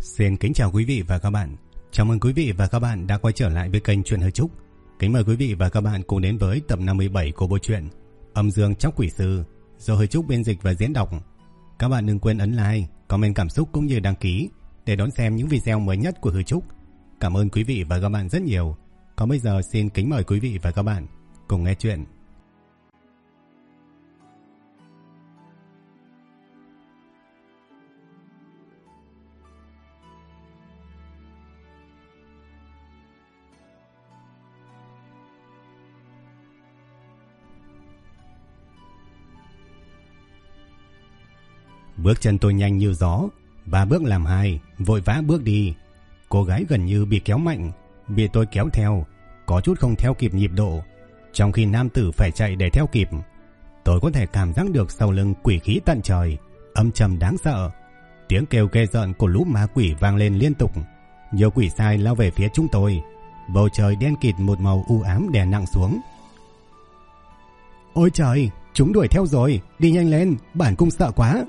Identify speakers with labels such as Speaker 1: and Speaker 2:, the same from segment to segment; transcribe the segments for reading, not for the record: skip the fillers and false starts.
Speaker 1: Xin kính chào quý vị và các bạn. Chào mừng quý vị và các bạn đã quay trở lại với kênh Truyện Hơi Trúc. Kính mời quý vị và các bạn cùng đến với tập 57 của bộ truyện Âm Dương Tróc Quỷ Sư do Hơi Trúc biên dịch và diễn đọc. Các bạn đừng quên ấn like, comment cảm xúc cũng như đăng ký để đón xem những video mới nhất của Hơi Trúc. Cảm ơn quý vị và các bạn rất nhiều. Còn bây giờ xin kính mời quý vị và các bạn cùng nghe chuyện. Bước chân tôi nhanh như gió, 3 bước làm 2, vội vã bước đi. Cô gái gần như bị kéo mạnh, bị tôi kéo theo, có chút không theo kịp nhịp độ, trong khi nam tử phải chạy để theo kịp. Tôi có thể cảm giác được sau lưng quỷ khí tận trời, âm trầm đáng sợ. Tiếng kêu ghê rợn của lũ ma quỷ vang lên liên tục. Nhiều quỷ sai lao về phía chúng tôi. Bầu trời đen kịt một màu u ám đè nặng xuống. Ôi trời, chúng đuổi theo rồi, đi nhanh lên, bản cung sợ quá.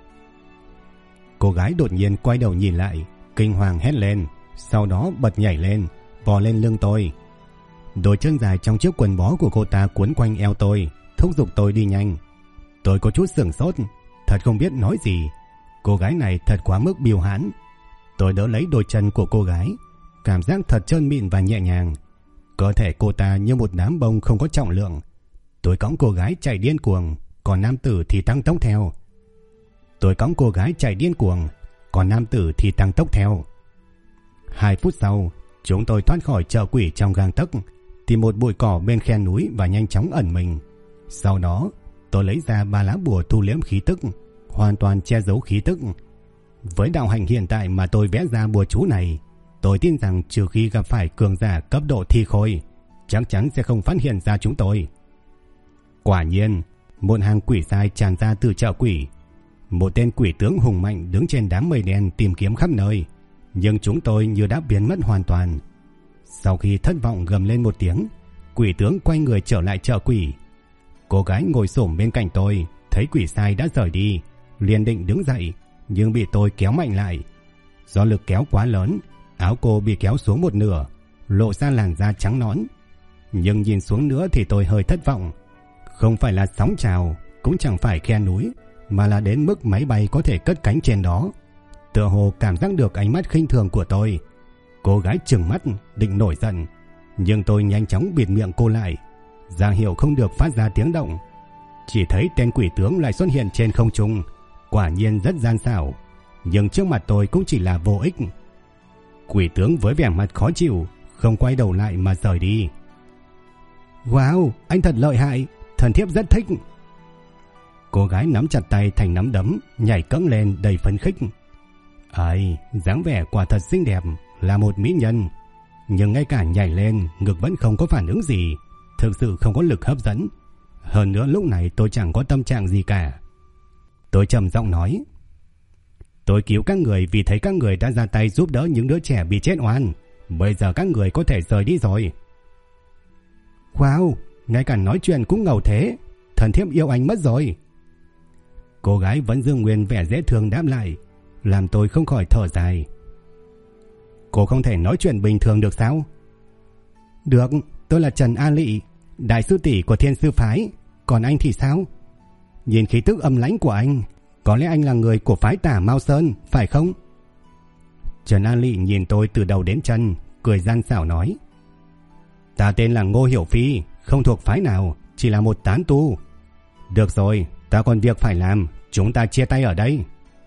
Speaker 1: Cô gái đột nhiên quay đầu nhìn lại, kinh hoàng hét lên, sau đó bật nhảy lên, bò lên lưng tôi. Đôi chân dài trong chiếc quần bó của cô ta cuốn quanh eo tôi, thúc giục tôi đi nhanh. Tôi có chút sửng sốt, thật không biết nói gì. Cô gái này thật quá mức biêu hãn. Tôi đỡ lấy đôi chân của cô gái, cảm giác thật trơn mịn và nhẹ nhàng. Cơ thể cô ta như một đám bông không có trọng lượng. Tôi cõng cô gái chạy điên cuồng, còn nam tử thì tăng tốc theo. Tôi cõng cô gái chạy điên cuồng, còn nam tử thì tăng tốc theo. 2 phút sau, chúng tôi thoát khỏi chợ quỷ trong gang tấc, tìm một bụi cỏ bên khe núi và nhanh chóng ẩn mình. Sau đó, tôi lấy ra 3 lá bùa thu liễm khí tức, hoàn toàn che giấu khí tức. Với đạo hạnh hiện tại mà tôi vẽ ra bùa chú này, tôi tin rằng trừ khi gặp phải cường giả cấp độ thi khôi, chắc chắn sẽ không phát hiện ra chúng tôi. Quả nhiên, một hàng quỷ sai tràn ra từ chợ quỷ. Một tên quỷ tướng hùng mạnh đứng trên đám mây đen tìm kiếm khắp nơi, nhưng chúng tôi như đã biến mất hoàn toàn. Sau khi thất vọng gầm lên một tiếng, quỷ tướng quay người trở lại chợ quỷ. Cô gái ngồi xổm bên cạnh tôi, thấy quỷ sai đã rời đi, liền định đứng dậy, nhưng bị tôi kéo mạnh lại. Do lực kéo quá lớn, áo cô bị kéo xuống một nửa, lộ ra làn da trắng nõn. Nhưng nhìn xuống nữa thì tôi hơi thất vọng. Không phải là sóng trào, cũng chẳng phải khe núi, mà là đến mức máy bay có thể cất cánh trên đó. Tựa hồ cảm giác được ánh mắt khinh thường của tôi. Cô gái trừng mắt định nổi giận, nhưng tôi nhanh chóng bịt miệng cô lại, ra hiệu không được phát ra tiếng động. Chỉ thấy tên quỷ tướng lại xuất hiện trên không trung, quả nhiên rất gian xảo, nhưng trước mặt tôi cũng chỉ là vô ích. Quỷ tướng với vẻ mặt khó chịu, không quay đầu lại mà rời đi. Wow, anh thật lợi hại, thần thiếp rất thích. Cô gái nắm chặt tay thành nắm đấm, nhảy cẫng lên đầy phấn khích. Ai, dáng vẻ quả thật xinh đẹp, là một mỹ nhân. Nhưng ngay cả nhảy lên, ngực vẫn không có phản ứng gì, thực sự không có lực hấp dẫn. Hơn nữa lúc này tôi chẳng có tâm trạng gì cả. Tôi trầm giọng nói: tôi cứu các người vì thấy các người đã ra tay giúp đỡ những đứa trẻ bị chết oan. Bây giờ các người có thể rời đi rồi. Wow, ngay cả nói chuyện cũng ngầu thế. Thần thiếp yêu anh mất rồi. Cô gái vẫn giữ nguyên vẻ dễ thương đáp lại, làm tôi không khỏi thở dài. Cô không thể nói chuyện bình thường được sao? Được, tôi là Trần A Lị, đại sư tỷ của Thiên Sư Phái. Còn anh thì sao? Nhìn khí tức âm lãnh của anh, có lẽ anh là người của phái Tả Mao Sơn, phải không? Trần A Lị nhìn tôi từ đầu đến chân, cười gian xảo nói: ta tên là Ngô Hiểu Phi, không thuộc phái nào, chỉ là một tán tu. Được rồi, ta còn việc phải làm, chúng ta chia tay ở đây.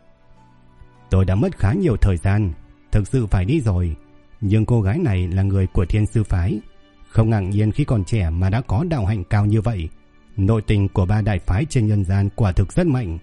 Speaker 1: Tôi đã mất khá nhiều thời gian, thực sự phải đi rồi. Nhưng cô gái này là người của Thiên Sư Phái, không ngạc nhiên khi còn trẻ mà đã có đạo hạnh cao như vậy. Nội tình của 3 đại phái trên nhân gian quả thực rất mạnh.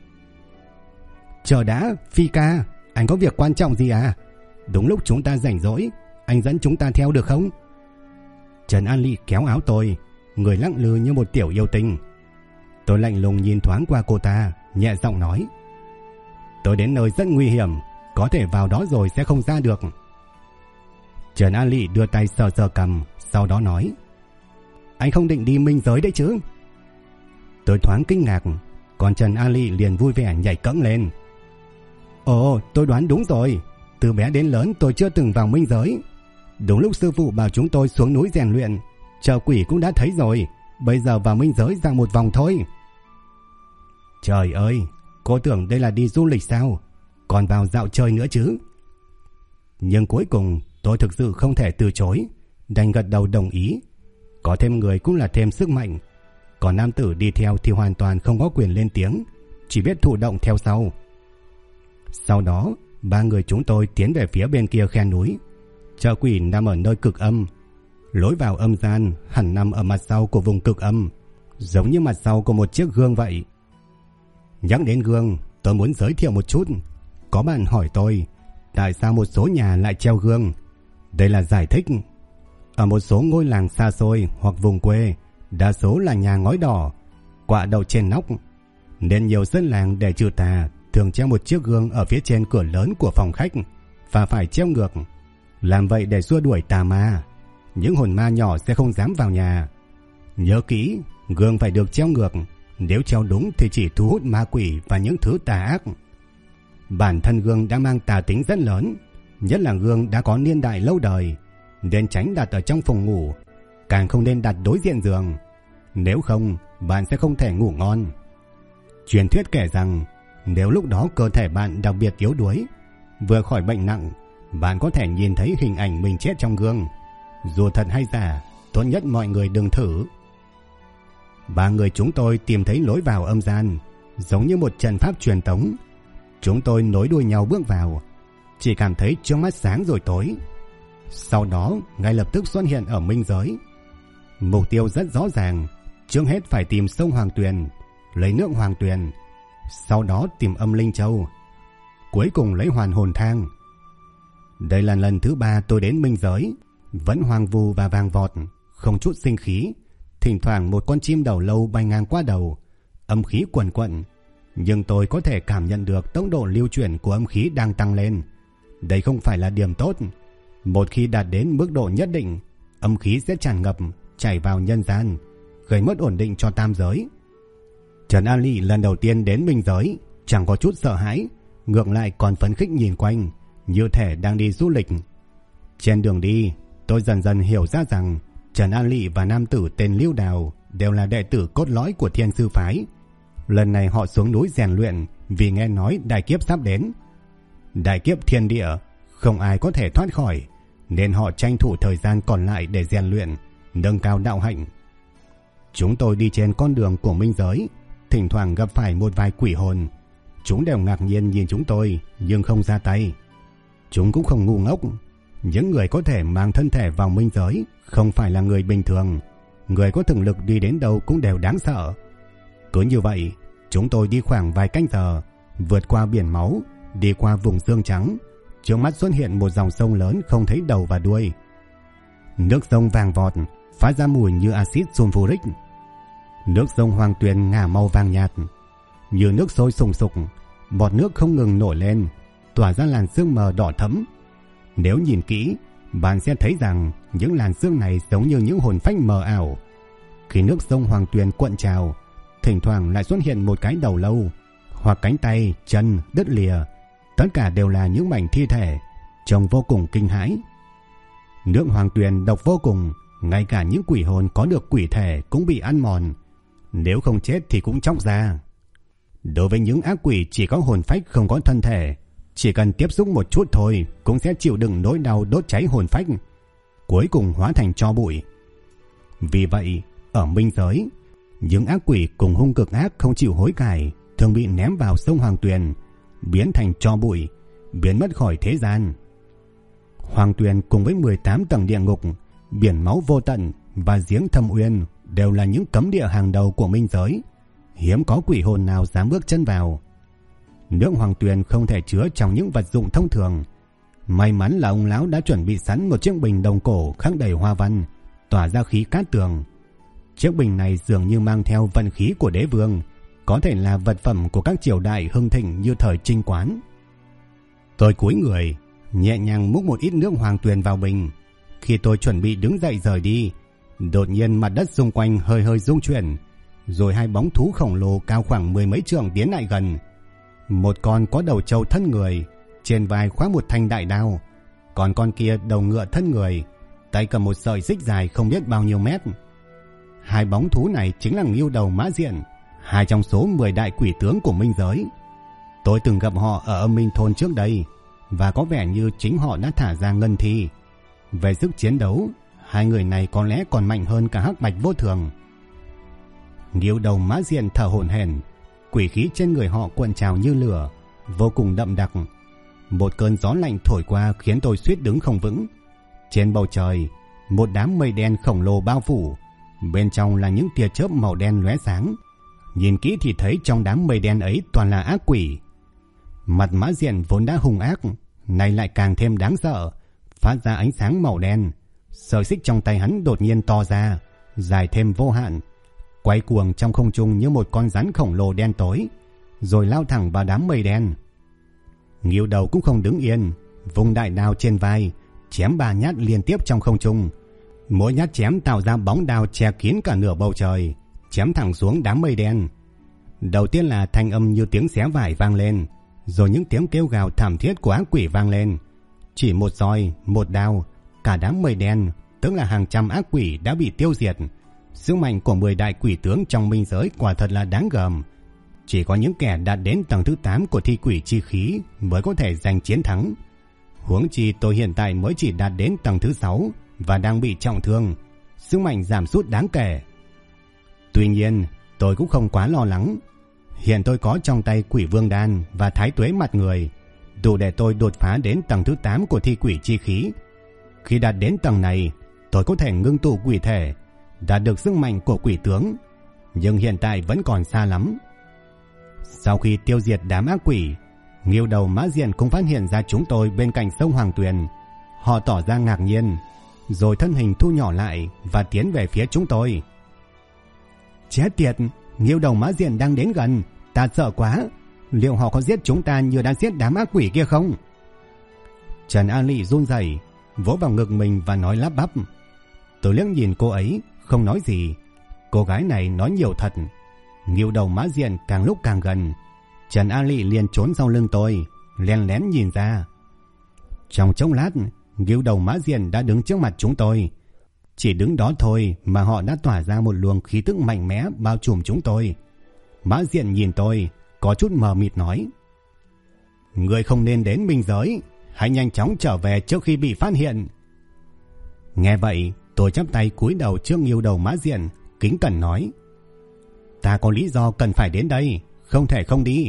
Speaker 1: Chờ đã, Phi ca, anh có việc quan trọng gì à? Đúng lúc chúng ta rảnh rỗi, anh dẫn chúng ta theo được không? Trần An Lị kéo áo tôi, người lặng lư như một tiểu yêu tinh. Tôi lạnh lùng nhìn thoáng qua cô ta, nhẹ giọng nói: tôi đến nơi rất nguy hiểm, có thể vào đó rồi sẽ không ra được. Trần An Lị đưa tay sờ sờ cằm, sau đó nói: anh không định đi minh giới đấy chứ? Tôi thoáng kinh ngạc, còn Trần A Lị liền vui vẻ nhảy cẫng lên. Ồ, tôi đoán đúng rồi. Từ bé đến lớn tôi chưa từng vào minh giới. Đúng lúc sư phụ bảo chúng tôi xuống núi rèn luyện, chợ quỷ cũng đã thấy rồi. Bây giờ vào minh giới ra một vòng thôi. Trời ơi, cô tưởng đây là đi du lịch sao? Còn vào dạo chơi nữa chứ. Nhưng cuối cùng tôi thực sự không thể từ chối, đành gật đầu đồng ý. Có thêm người cũng là thêm sức mạnh. Còn nam tử đi theo thì hoàn toàn không có quyền lên tiếng, chỉ biết thụ động theo sau. Sau đó 3 người chúng tôi tiến về phía bên kia khe núi. Chợ quỷ nằm ở nơi cực âm. Lối vào âm gian hẳn nằm ở mặt sau của vùng cực âm, giống như mặt sau của một chiếc gương vậy. Nhắc đến gương, tôi muốn giới thiệu một chút. Có bạn hỏi tôi tại sao một số nhà lại treo gương. Đây là giải thích. Ở một số ngôi làng xa xôi hoặc vùng quê, đa số là nhà ngói đỏ, quạ đậu trên nóc, nên nhiều dân làng để trừ tà thường treo một chiếc gương ở phía trên cửa lớn của phòng khách và phải treo ngược. Làm vậy để xua đuổi tà ma. Những hồn ma nhỏ sẽ không dám vào nhà. Nhớ kỹ, gương phải được treo ngược. Nếu treo đúng thì chỉ thu hút ma quỷ và những thứ tà ác. Bản thân gương đã mang tà tính rất lớn, nhất là gương đã có niên đại lâu đời, nên tránh đặt ở trong phòng ngủ, càng không nên đặt đối diện giường. Nếu không, bạn sẽ không thể ngủ ngon. Truyền thuyết kể rằng nếu lúc đó cơ thể bạn đặc biệt yếu đuối, vừa khỏi bệnh nặng, bạn có thể nhìn thấy hình ảnh mình chết trong gương. Dù thật hay giả, tốt nhất mọi người đừng thử. 3 người chúng tôi tìm thấy lối vào âm gian, giống như một trận pháp truyền tống. Chúng tôi nối đuôi nhau bước vào, chỉ cảm thấy trước mắt sáng rồi tối. Sau đó ngay lập tức xuất hiện ở minh giới. Mục tiêu rất rõ ràng, trước hết phải tìm sông Hoàng Tuyền, lấy nước Hoàng Tuyền, sau đó tìm âm linh châu, cuối cùng lấy hoàn hồn thang. Đây là lần thứ 3 tôi đến minh giới, vẫn hoang vu và vàng vọt, không chút sinh khí. Thỉnh thoảng một con chim đầu lâu bay ngang qua đầu, âm khí quần quận, nhưng tôi có thể cảm nhận được tốc độ lưu chuyển của âm khí đang tăng lên. Đây không phải là điểm tốt. Một khi đạt đến mức độ nhất định, âm khí sẽ tràn ngập, chảy vào nhân gian, gây mất ổn định cho tam giới. Trần An Lị lần đầu tiên đến minh giới, chẳng có chút sợ hãi, ngược lại còn phấn khích nhìn quanh, như thể đang đi du lịch. Trên đường đi, tôi dần dần hiểu ra rằng Trần An Lị và nam tử tên Lưu Đào đều là đệ tử cốt lõi của Thiên Sư Phái. Lần này họ xuống núi rèn luyện vì nghe nói đại kiếp sắp đến. Đại kiếp thiên địa, không ai có thể thoát khỏi, nên họ tranh thủ thời gian còn lại để rèn luyện, nâng cao đạo hạnh. Chúng tôi đi trên con đường của minh giới, thỉnh thoảng gặp phải một vài quỷ hồn. Chúng đều ngạc nhiên nhìn chúng tôi nhưng không ra tay. Chúng cũng không ngu ngốc. Những người có thể mang thân thể vào minh giới không phải là người bình thường. Người có thực lực đi đến đâu cũng đều đáng sợ. Cứ như vậy, chúng tôi đi khoảng vài canh giờ, vượt qua biển máu, đi qua vùng xương trắng. Trước mắt xuất hiện một dòng sông lớn không thấy đầu và đuôi. Nước sông vàng vọt, phát ra mùi như axit sulfuric. Nước sông Hoàng Tuyền ngả màu vàng nhạt, như nước sôi sùng sục, bọt nước không ngừng nổi lên, tỏa ra làn sương mờ đỏ thẫm. Nếu nhìn kỹ, bạn sẽ thấy rằng những làn sương này giống như những hồn phách mờ ảo. Khi nước sông Hoàng Tuyền cuộn trào, thỉnh thoảng lại xuất hiện một cái đầu lâu, hoặc cánh tay, chân đứt lìa. Tất cả đều là những mảnh thi thể, trông vô cùng kinh hãi. Nước Hoàng Tuyền độc vô cùng, ngay cả những quỷ hồn có được quỷ thể cũng bị ăn mòn. Nếu không chết thì cũng chóc ra. Đối với những ác quỷ chỉ có hồn phách không có thân thể, chỉ cần tiếp xúc một chút thôi cũng sẽ chịu đựng nỗi đau đốt cháy hồn phách, cuối cùng hóa thành tro bụi. Vì vậy, ở minh giới, những ác quỷ cùng hung cực ác không chịu hối cải thường bị ném vào sông Hoàng Tuyền, biến thành tro bụi, biến mất khỏi thế gian. Hoàng Tuyền cùng với 18 tầng địa ngục, biển máu vô tận và giếng thâm uyên đều là những cấm địa hàng đầu của minh giới. Hiếm có quỷ hồn nào dám bước chân vào. Nước Hoàng Tuyền không thể chứa trong những vật dụng thông thường. May mắn là ông lão đã chuẩn bị sẵn một chiếc bình đồng cổ khắc đầy hoa văn, tỏa ra khí cát tường. Chiếc bình này dường như mang theo vận khí của đế vương, có thể là vật phẩm của các triều đại hưng thịnh như thời Trinh Quán. Tôi cúi người, nhẹ nhàng múc một ít nước Hoàng Tuyền vào bình. Khi tôi chuẩn bị đứng dậy rời đi, đột nhiên mặt đất xung quanh hơi hơi rung chuyển, rồi hai bóng thú khổng lồ cao khoảng 10 mấy trượng tiến lại gần. Một con có đầu trâu thân người, trên vai khoác một thanh đại đao, còn con kia đầu ngựa thân người, tay cầm một sợi xích dài không biết bao nhiêu mét. Hai bóng thú này chính là Ngưu Đầu Mã Diện, hai trong số 10 đại quỷ tướng của minh giới. Tôi từng gặp họ ở Âm Minh Thôn trước đây, và có vẻ như chính họ đã thả ra ngân thi. Về sức chiến đấu, hai người này có lẽ còn mạnh hơn cả Hắc Bạch Vô Thường. Ngưu Đầu Mã Diện thở hổn hển, quỷ khí trên người họ cuộn trào như lửa, vô cùng đậm đặc. Một cơn gió lạnh thổi qua khiến tôi suýt đứng không vững. Trên bầu trời, một đám mây đen khổng lồ bao phủ, bên trong là những tia chớp màu đen lóe sáng. Nhìn kỹ thì thấy trong đám mây đen ấy toàn là ác quỷ. Mặt Mã Diện vốn đã hung ác, nay lại càng thêm đáng sợ, phát ra ánh sáng màu đen. Sợi xích trong tay hắn đột nhiên to ra, dài thêm vô hạn, quay cuồng trong không trung như một con rắn khổng lồ đen tối, rồi lao thẳng vào đám mây đen. Ngưu Đầu cũng không đứng yên, vùng đại đao trên vai, chém 3 nhát liên tiếp trong không trung. Mỗi nhát chém tạo ra bóng đao che kín cả nửa bầu trời, chém thẳng xuống đám mây đen. Đầu tiên là thanh âm như tiếng xé vải vang lên, rồi những tiếng kêu gào thảm thiết của ác quỷ vang lên. Chỉ một roi, một đao, cả đám mây đen, tức là hàng trăm ác quỷ đã bị tiêu diệt. Sức mạnh của 10 đại quỷ tướng trong minh giới quả thật là đáng gờm. Chỉ có những kẻ đạt đến tầng thứ 8 của thi quỷ chi khí mới có thể giành chiến thắng. Huống chi tôi hiện tại mới chỉ đạt đến tầng thứ 6 và đang bị trọng thương, sức mạnh giảm sút đáng kể. Tuy nhiên, tôi cũng không quá lo lắng. Hiện tôi có trong tay Quỷ Vương Đan và Thái Tuế Mặt Người, đủ để tôi đột phá đến tầng thứ 8 của thi quỷ chi khí. Khi đạt đến tầng này, tôi có thể ngưng tụ quỷ thể, đạt được sức mạnh của quỷ tướng, nhưng hiện tại vẫn còn xa lắm. Sau khi tiêu diệt đám ác quỷ, Ngưu Đầu Mã Diện cũng phát hiện ra chúng tôi bên cạnh sông Hoàng Tuyền. Họ tỏ ra ngạc nhiên, rồi thân hình thu nhỏ lại và tiến về phía chúng tôi. Chết tiệt, Ngưu Đầu Mã Diện đang đến gần, ta sợ quá. Liệu họ có giết chúng ta như đã giết đám ác quỷ kia không? Trần An Lị run rẩy, vỗ vào ngực mình và nói lắp bắp. Tôi liếc nhìn cô ấy, không nói gì. Cô gái này nói nhiều thật. Ngưu Đầu Mã Diện càng lúc càng gần, Trần A Lị liền trốn sau lưng tôi, lén lén nhìn ra. Trong chốc lát, Ngưu Đầu Mã Diện đã đứng trước mặt chúng tôi. Chỉ đứng đó thôi mà họ đã tỏa ra một luồng khí tức mạnh mẽ bao trùm chúng tôi. Mã Diện nhìn tôi, có chút mờ mịt nói: Người không nên đến minh giới, hãy nhanh chóng trở về trước khi bị phát hiện. Nghe vậy, tôi chắp tay cúi đầu trước Ngưu Đầu Mã Diện, kính cẩn nói: Ta có lý do cần phải đến đây, không thể không đi.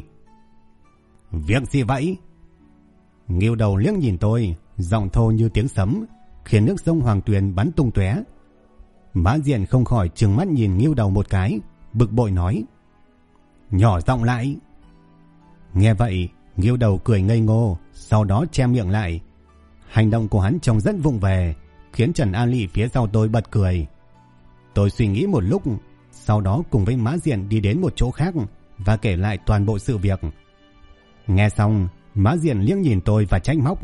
Speaker 1: Việc gì vậy? Ngưu Đầu liếc nhìn tôi, giọng thô như tiếng sấm, khiến nước sông Hoàng Tuyền bắn tung tóe. Mã Diện không khỏi trừng mắt nhìn Ngưu Đầu một cái, bực bội nói: Nhỏ giọng lại. Nghe vậy, Ngưu Đầu cười ngây ngô, sau đó che miệng lại. Hành động của hắn trông rất vụng về, khiến Trần An Lị phía sau tôi bật cười. Tôi suy nghĩ một lúc, sau đó cùng với Mã Diện đi đến một chỗ khác và kể lại toàn bộ sự việc. Nghe xong, Mã Diện liếc nhìn tôi và trách móc: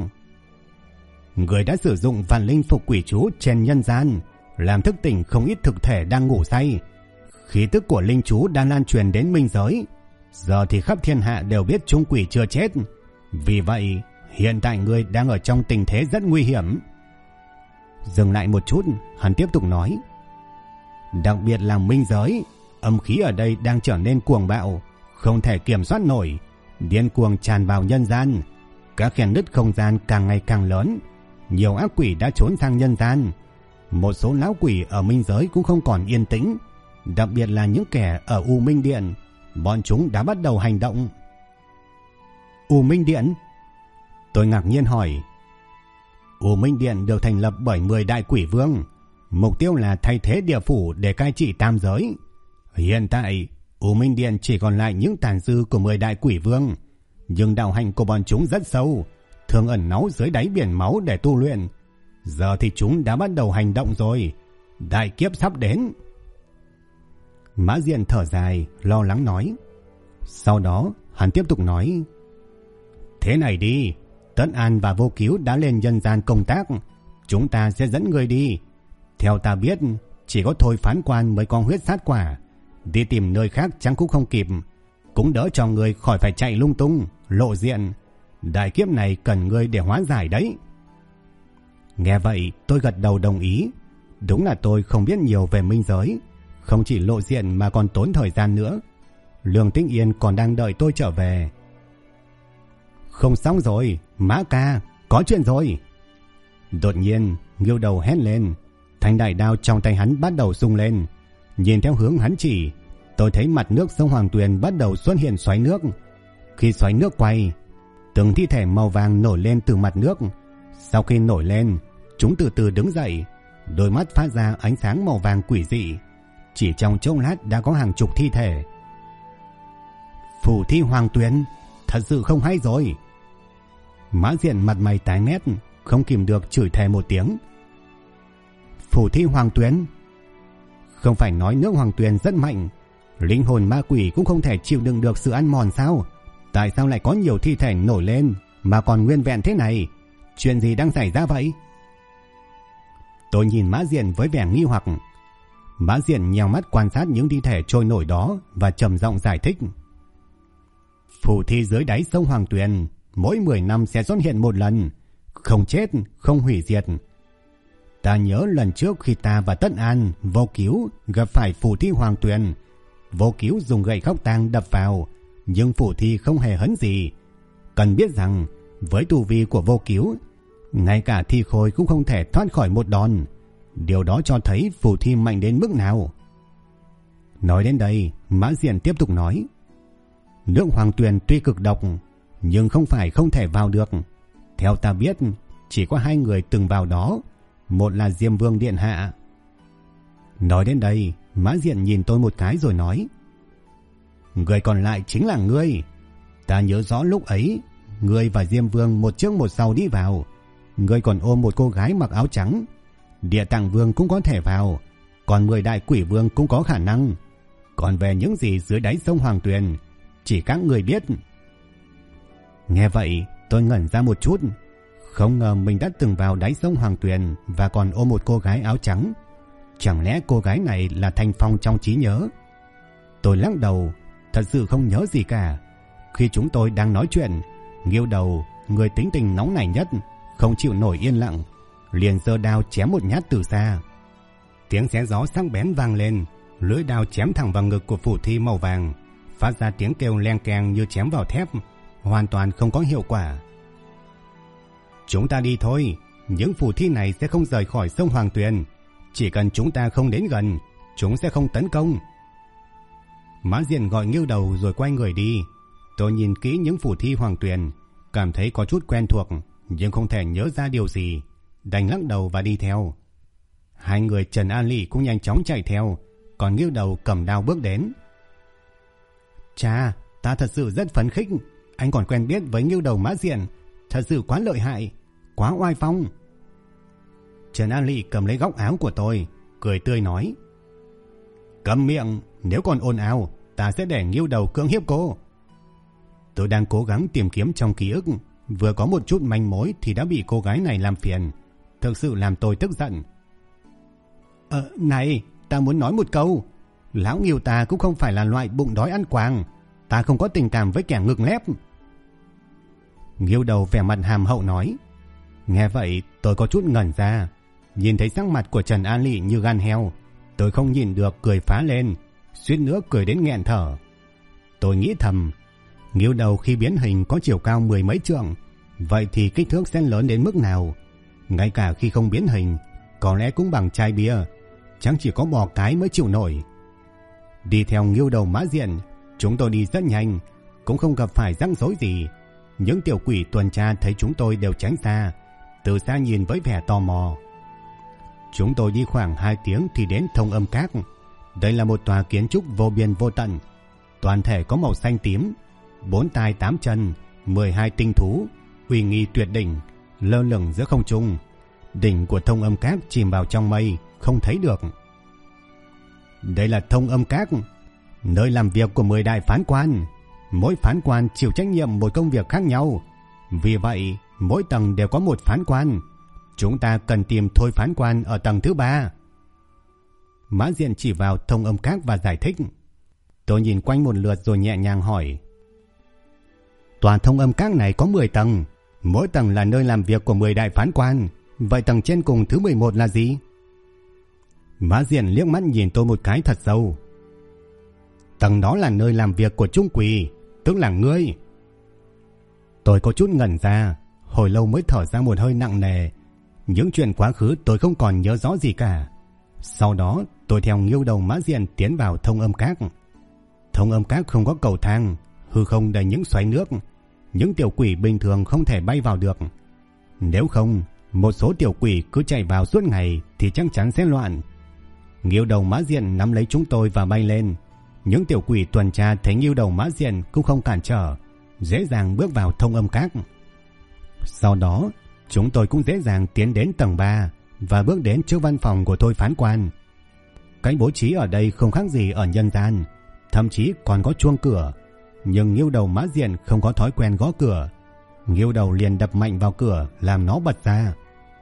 Speaker 1: Người đã sử dụng vạn linh phục quỷ chú trên nhân gian, làm thức tỉnh không ít thực thể đang ngủ say. Khí tức của linh chú đang lan truyền đến minh giới. Giờ thì khắp thiên hạ đều biết chúng quỷ chưa chết. Vì vậy, hiện tại người đang ở trong tình thế rất nguy hiểm. Dừng lại một chút, hắn tiếp tục nói: Đặc biệt là minh giới, âm khí ở đây đang trở nên cuồng bạo, không thể kiểm soát nổi, điên cuồng tràn vào nhân gian. Các khe nứt không gian càng ngày càng lớn, nhiều ác quỷ đã trốn sang nhân gian. Một số lão quỷ ở minh giới cũng không còn yên tĩnh, đặc biệt là những kẻ ở U Minh Điện, bọn chúng đã bắt đầu hành động. U Minh Điện? Tôi ngạc nhiên hỏi. U Minh Điện được thành lập bởi 10 đại quỷ vương, mục tiêu là thay thế địa phủ để cai trị tam giới. Hiện tại, U Minh Điện chỉ còn lại những tàn dư của 10 đại quỷ vương, nhưng đạo hạnh của bọn chúng rất sâu, thường ẩn náu dưới đáy biển máu để tu luyện. Giờ thì chúng đã bắt đầu hành động rồi, đại kiếp sắp đến. Mã Diện thở dài, lo lắng nói. Sau đó, hắn tiếp tục nói: Thế này đi, Tất An và Vô Cứu đã lên nhân gian công tác, chúng ta sẽ dẫn người đi. Theo ta biết, chỉ có Thôi Phán Quan mới có huyết sát quả, đi tìm nơi khác chẳng cũng không kịp, cũng đỡ cho người khỏi phải chạy lung tung, lộ diện. Đại kiếp này cần ngươi để hóa giải đấy. Nghe vậy tôi gật đầu đồng ý. Đúng là tôi không biết nhiều về minh giới, không chỉ lộ diện mà còn tốn thời gian nữa. Lương Tĩnh Yên còn đang đợi tôi trở về. Không xong rồi, Mã ca, có chuyện rồi. Đột nhiên Ngưu Đầu hét lên. Thanh đại đao trong tay hắn bắt đầu rung lên. Nhìn theo hướng hắn chỉ, tôi thấy mặt nước sông Hoàng Tuyền bắt đầu xuất hiện xoáy nước. Khi xoáy nước quay, từng thi thể màu vàng nổi lên từ mặt nước. Sau khi nổi lên, chúng từ từ đứng dậy, đôi mắt phát ra ánh sáng màu vàng quỷ dị. Chỉ trong chốc lát đã có hàng chục thi thể. Phủ thi Hoàng Tuyền, thật sự không hay rồi. Mã Diện mặt mày tái mét, không kìm được chửi thề một tiếng. Phủ thi Hoàng Tuyền? Không phải nói nước Hoàng Tuyền rất mạnh, linh hồn ma quỷ cũng không thể chịu đựng được sự ăn mòn sao? Tại sao lại có nhiều thi thể nổi lên mà còn nguyên vẹn thế này? Chuyện gì đang xảy ra vậy? Tôi nhìn Mã Diện với vẻ nghi hoặc. Mã Diện nheo mắt quan sát những thi thể trôi nổi đó và trầm giọng giải thích. Phủ thi dưới đáy sông Hoàng Tuyền mỗi 10 năm sẽ xuất hiện một lần, không chết, không hủy diệt. Ta nhớ lần trước khi ta và Tất An, Vô Cứu gặp phải phủ thi Hoàng Tuyền, Vô Cứu dùng gậy khóc tang đập vào, nhưng phủ thi không hề hấn gì. Cần biết rằng với tu vi của Vô Cứu, ngay cả thi khôi cũng không thể thoát khỏi một đòn. Điều đó cho thấy phủ thi mạnh đến mức nào. Nói đến đây, Mã Diện tiếp tục nói. Nước Hoàng Tuyền tuy cực độc, nhưng không phải không thể vào được. Theo ta biết, chỉ có 2 người từng vào đó. Một là Diêm Vương Điện Hạ. Nói đến đây, Mã Diện nhìn tôi một cái rồi nói. Người còn lại chính là ngươi. Ta nhớ rõ lúc ấy, ngươi và Diêm Vương một trước một sau đi vào. Ngươi còn ôm một cô gái mặc áo trắng. Địa Tạng Vương cũng có thể vào, còn 10 đại quỷ vương cũng có khả năng. Còn về những gì dưới đáy sông Hoàng Tuyền, chỉ các người biết. Nghe vậy tôi ngẩn ra một chút. Không ngờ mình đã từng vào đáy sông Hoàng Tuyền và còn ôm một cô gái áo trắng. Chẳng lẽ cô gái này là Thanh Phong trong trí nhớ? Tôi lắc đầu, thật sự không nhớ gì cả. Khi chúng tôi đang nói chuyện, Ngưu Đầu, người tính tình nóng nảy nhất, không chịu nổi yên lặng, liền giơ đao chém một nhát từ xa. Tiếng xé gió sắc bén vang lên, lưỡi đao chém thẳng vào ngực của phủ thi màu vàng, phát ra tiếng kêu leng keng như chém vào thép, hoàn toàn không có hiệu quả. Chúng ta đi thôi, những phủ thi này sẽ không rời khỏi sông Hoàng Tuyền. Chỉ cần chúng ta không đến gần, chúng sẽ không tấn công. Mã Diện gọi Ngưu Đầu rồi quay người đi. Tôi nhìn kỹ những phủ thi Hoàng Tuyền, cảm thấy có chút quen thuộc, nhưng không thể nhớ ra điều gì, đành lắc đầu và đi theo. 2 người Trần An Lị cũng nhanh chóng chạy theo, còn Ngưu Đầu cầm đao bước đến. Chà, ta thật sự rất phấn khích. Anh còn quen biết với Ngưu Đầu Mã Diện, thật sự quá lợi hại, quá oai phong. Trần An Lị cầm lấy góc áo của tôi, cười tươi nói. Câm miệng, nếu còn ồn ào, ta sẽ để Ngưu Đầu cưỡng hiếp cô. Tôi đang cố gắng tìm kiếm trong ký ức, vừa có một chút manh mối thì đã bị cô gái này làm phiền, thực sự làm tôi tức giận. Này, ta muốn nói một câu. Lão Ngưu ta cũng không phải là loại bụng đói ăn quàng, ta không có tình cảm với kẻ ngực lép. Ngưu Đầu vẻ mặt hàm hậu nói. Nghe vậy tôi có chút ngẩn ra, nhìn thấy sắc mặt của Trần An Lị như gan heo, tôi không nhìn được cười phá lên, suýt nữa cười đến nghẹn thở. Tôi nghĩ thầm, Ngưu Đầu khi biến hình có chiều cao 10 mấy trượng, vậy thì kích thước sẽ lớn đến mức nào? Ngay cả khi không biến hình, có lẽ cũng bằng chai bia, chẳng chỉ có bò cái mới chịu nổi. Đi theo Ngưu Đầu Mã Diện, chúng tôi đi rất nhanh, cũng không gặp phải rắc rối gì. Những tiểu quỷ tuần tra thấy chúng tôi đều tránh xa, từ xa nhìn với vẻ tò mò. Chúng tôi đi khoảng 2 tiếng thì đến Thông Âm Các. Đây là một tòa kiến trúc vô biên vô tận, toàn thể có màu xanh tím, 4 tai 8 chân, 12 tinh thú, uy nghi tuyệt đỉnh, lơ lửng giữa không trung. Đỉnh của Thông Âm Các chìm vào trong mây, không thấy được. Đây là Thông Âm Các, nơi làm việc của 10 đại phán quan. Mỗi phán quan chịu trách nhiệm một công việc khác nhau, vì vậy mỗi tầng đều có một phán quan. Chúng ta cần tìm Thôi phán quan ở tầng thứ 3. Mã Diện chỉ vào Thông Âm Các và giải thích. Tôi nhìn quanh một lượt rồi nhẹ nhàng hỏi. Tòa thông âm các này có 10 tầng, mỗi tầng là nơi làm việc của 10 đại phán quan. Vậy tầng trên cùng thứ 11 là gì? Mã Diện liếc mắt nhìn tôi một cái thật sâu. Tầng đó là nơi làm việc của Trung Quỷ, tức là ngươi. Tôi có chút ngẩn ra, hồi lâu mới thở ra một hơi nặng nề. Những chuyện quá khứ tôi không còn nhớ rõ gì cả. Sau đó tôi theo Nghiêu Đầu Mã Diện tiến vào thông âm các. Thông âm các không có cầu thang, hư không đầy những xoáy nước. Những tiểu quỷ bình thường không thể bay vào được. Nếu không, một số tiểu quỷ cứ chạy vào suốt ngày thì chắc chắn sẽ loạn. Nghiêu Đầu Mã Diện nắm lấy chúng tôi và bay lên. Những tiểu quỷ tuần tra thấy Nghiêu Đầu Mã Diện cũng không cản trở, dễ dàng bước vào thông âm các. Sau đó chúng tôi cũng dễ dàng tiến đến tầng 3 và bước đến trước văn phòng của Thôi phán quan. Cái bố trí ở đây không khác gì ở nhân gian, thậm chí còn có chuông cửa. Nhưng Nghiêu Đầu Mã Diện không có thói quen gõ cửa. Nghiêu Đầu liền đập mạnh vào cửa làm nó bật ra.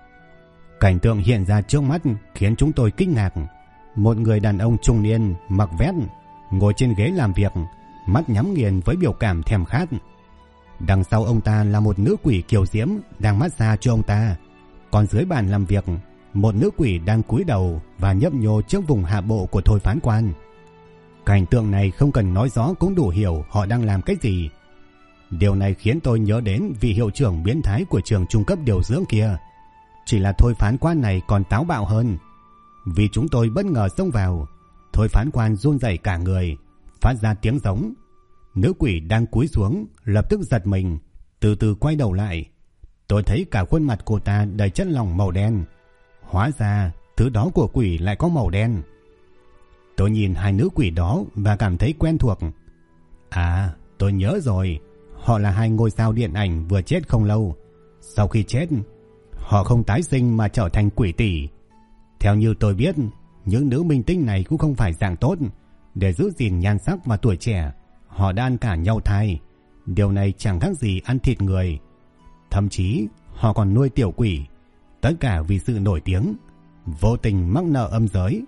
Speaker 1: Cảnh tượng hiện ra trước mắt khiến chúng tôi kinh ngạc. Một người đàn ông trung niên mặc vest ngồi trên ghế làm việc, mắt nhắm nghiền với biểu cảm thèm khát. Đằng sau ông ta là một nữ quỷ kiều diễm đang massage cho ông ta. Còn dưới bàn làm việc, một nữ quỷ đang cúi đầu và nhấp nhô trước vùng hạ bộ của Thôi phán quan. Cảnh tượng này không cần nói rõ cũng đủ hiểu họ đang làm cái gì. Điều này khiến tôi nhớ đến vị hiệu trưởng biến thái của trường trung cấp điều dưỡng kia. Chỉ là Thôi phán quan này còn táo bạo hơn. Vì chúng tôi bất ngờ xông vào, Thôi phán quan run rẩy cả người, phát ra tiếng giống. Nữ quỷ đang cúi xuống lập tức giật mình, từ từ quay đầu lại. Tôi thấy cả khuôn mặt cô ta đầy chất lỏng màu đen. Hóa ra thứ đó của quỷ lại có màu đen. Tôi nhìn hai nữ quỷ đó và cảm thấy quen thuộc. À, tôi nhớ rồi. Họ là hai ngôi sao điện ảnh vừa chết không lâu. Sau khi chết, họ không tái sinh mà trở thành quỷ tỷ. Theo như tôi biết, những nữ minh tinh này cũng không phải dạng tốt. Để giữ gìn nhan sắc và tuổi trẻ, họ đã ăn cả nhau thai. Điều này chẳng khác gì ăn thịt người. Thậm chí họ còn nuôi tiểu quỷ. Tất cả vì sự nổi tiếng, vô tình mắc nợ âm giới.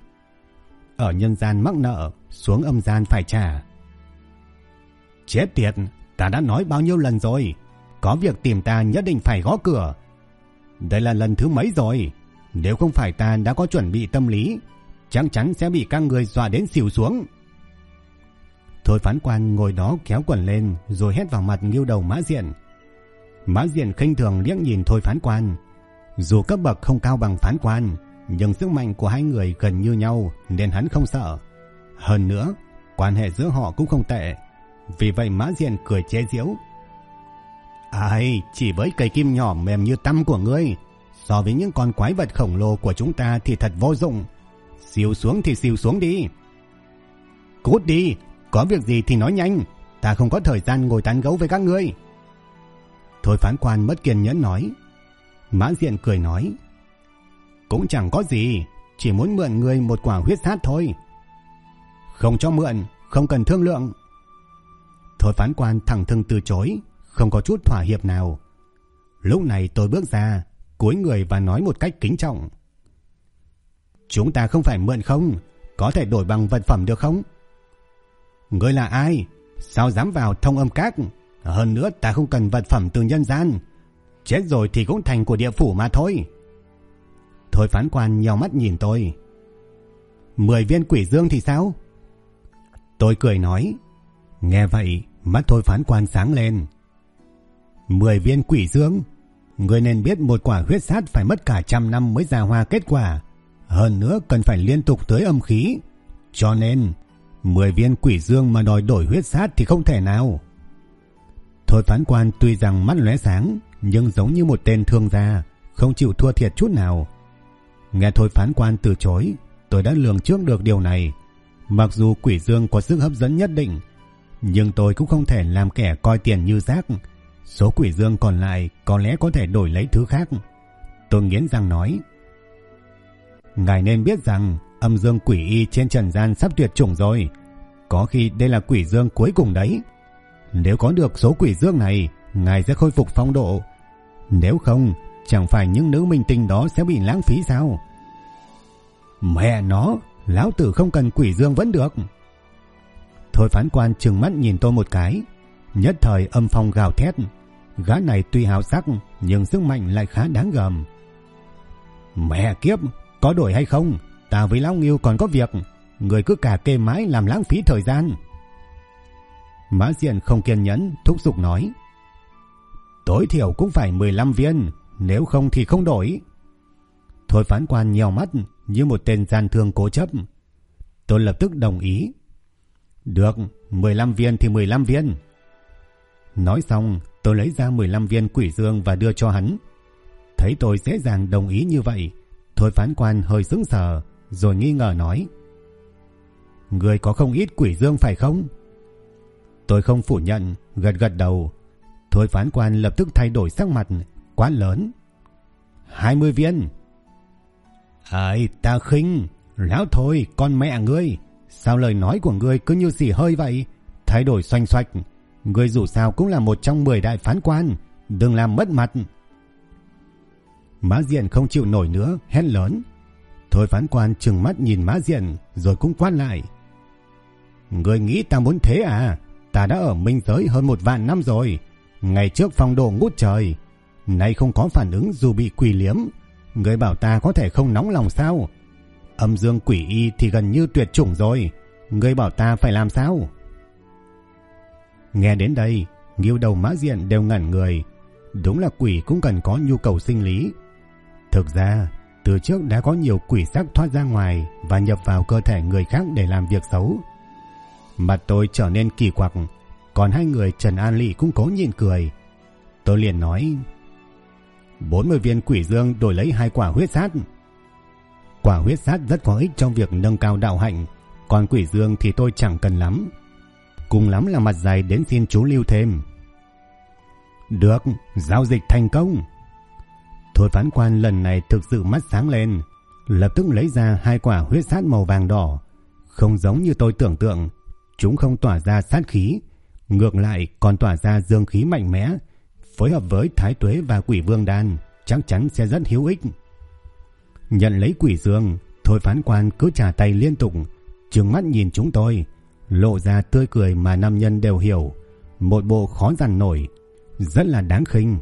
Speaker 1: Ở nhân gian mắc nợ, xuống âm gian phải trả. Chết tiệt, ta đã nói bao nhiêu lần rồi, có việc tìm ta nhất định phải gõ cửa. Đây là lần thứ mấy rồi. Nếu không phải ta đã có chuẩn bị tâm lý, chắc chắn sẽ bị các người dọa đến xỉu xuống. Thôi phán quan ngồi đó kéo quần lên rồi hét vào mặt Nghiêu Đầu Mã Diện. Mã Diện khinh thường liếc nhìn Thôi phán quan. Dù cấp bậc không cao bằng phán quan, nhưng sức mạnh của hai người gần như nhau nên hắn không sợ. Hơn nữa, quan hệ giữa họ cũng không tệ. Vì vậy Mã Diện cười chế giễu. Ai, chỉ với cây kim nhỏ mềm như tăm của ngươi, so với những con quái vật khổng lồ của chúng ta thì thật vô dụng. Xìu xuống thì xìu xuống đi. Cút đi, có việc gì thì nói nhanh, ta không có thời gian ngồi tán gẫu với các ngươi. Thôi phán quan mất kiên nhẫn nói. Mã Diện cười nói. Cũng chẳng có gì, chỉ muốn mượn ngươi một quả huyết sát thôi. Không cho mượn, không cần thương lượng. Thôi phán quan thẳng thừng từ chối, không có chút thỏa hiệp nào. Lúc này tôi bước ra, cúi người và nói một cách kính trọng. Chúng ta không phải mượn không, có thể đổi bằng vật phẩm được không? Ngươi là ai? Sao dám vào thông âm các? Hơn nữa ta không cần vật phẩm từ nhân gian. Chết rồi thì cũng thành của địa phủ mà thôi. Thôi phán quan nheo mắt nhìn tôi. 10 viên quỷ dương thì sao? Tôi cười nói. Nghe vậy mắt Thôi phán quan sáng lên. 10 viên quỷ dương? Ngươi nên biết một quả huyết sát phải mất cả 100 năm mới ra hoa kết quả. Hơn nữa cần phải liên tục tưới âm khí. Cho nên 10 viên quỷ dương mà đòi đổi huyết sát thì không thể nào. Thôi phán quan tuy rằng mắt lóe sáng, nhưng giống như một tên thương gia, không chịu thua thiệt chút nào. Nghe Thôi phán quan từ chối, tôi đã lường trước được điều này. Mặc dù quỷ dương có sức hấp dẫn nhất định, nhưng tôi cũng không thể làm kẻ coi tiền như rác. Số quỷ dương còn lại có lẽ có thể đổi lấy thứ khác. Tôi nghiến răng nói. Ngài nên biết rằng âm dương quỷ y trên trần gian sắp tuyệt chủng rồi. Có khi đây là quỷ dương cuối cùng đấy. Nếu có được số quỷ dương này, ngài sẽ khôi phục phong độ. Nếu không, chẳng phải những nữ minh tinh đó sẽ bị lãng phí sao? Mẹ nó, lão tử không cần quỷ dương vẫn được. Thôi phán quan trừng mắt nhìn tôi một cái. Nhất thời âm phong gào thét. Gã này tuy hào sắc nhưng sức mạnh lại khá đáng gờm. Mẹ kiếp, có đổi hay không? Ta với Lão Ngưu còn có việc, người cứ cả kê mãi làm lãng phí thời gian. Mã Diện không kiên nhẫn thúc giục nói: tối thiểu cũng phải 15 viên, nếu không thì không đổi. Thôi Phán Quan nhèo mắt như một tên gian thương cố chấp. Tôi lập tức đồng ý. Được, 15 viên thì 15 viên. Nói xong, tôi lấy ra 15 viên quỷ dương và đưa cho hắn. Thấy tôi dễ dàng đồng ý như vậy, Thôi Phán Quan hơi sững sờ, rồi nghi ngờ nói: người có không ít quỷ dương phải không? Tôi không phủ nhận, gật gật đầu. Thôi Phán Quan lập tức thay đổi sắc mặt, quá lớn: 20 viên. Ai, ta khinh. Lão Thôi, con mẹ ngươi, sao lời nói của ngươi cứ như xì hơi vậy, thay đổi xoanh xoạch. Ngươi dù sao cũng là một trong 10 đại phán quan, đừng làm mất mặt. Mã Diện không chịu nổi nữa, hét lớn. Thôi Phán Quan trừng mắt nhìn Mã Diện rồi cũng quát lại: ngươi nghĩ ta muốn thế à? Ta đã ở minh giới hơn 1 vạn năm rồi, ngày trước phong độ ngút trời, nay không có phản ứng dù bị quỷ liếm. Ngươi bảo ta có thể không nóng lòng sao? Âm dương quỷ y thì gần như tuyệt chủng rồi, ngươi bảo ta phải làm sao? Nghe đến đây, Ngưu Đầu Mã Diện đều ngẩn người. Đúng là quỷ cũng cần có nhu cầu sinh lý. Thực ra, từ trước đã có nhiều quỷ sắc thoát ra ngoài và nhập vào cơ thể người khác để làm việc xấu. Mặt tôi trở nên kỳ quặc, còn hai người Trần An Lị cũng cố nhịn cười. Tôi liền nói: 40 viên quỷ dương đổi lấy 2 quả huyết sát. Quả huyết sát rất có ích trong việc nâng cao đạo hạnh, còn quỷ dương thì tôi chẳng cần lắm. Cùng lắm là mặt dày đến xin chú lưu thêm. Được, giao dịch thành công. Thôi Phán Quan lần này thực sự mắt sáng lên, lập tức lấy ra 2 quả huyết sát màu vàng đỏ. Không giống như tôi tưởng tượng, chúng không tỏa ra sát khí, ngược lại còn tỏa ra dương khí mạnh mẽ. Phối hợp với Thái Tuế và Quỷ Vương Đan chắc chắn sẽ rất hữu ích. Nhận lấy quỷ dương, Thôi Phán Quan cứ trả tay liên tục, trừng mắt nhìn chúng tôi, lộ ra tươi cười mà nam nhân đều hiểu, một bộ khó dằn nổi, rất là đáng khinh.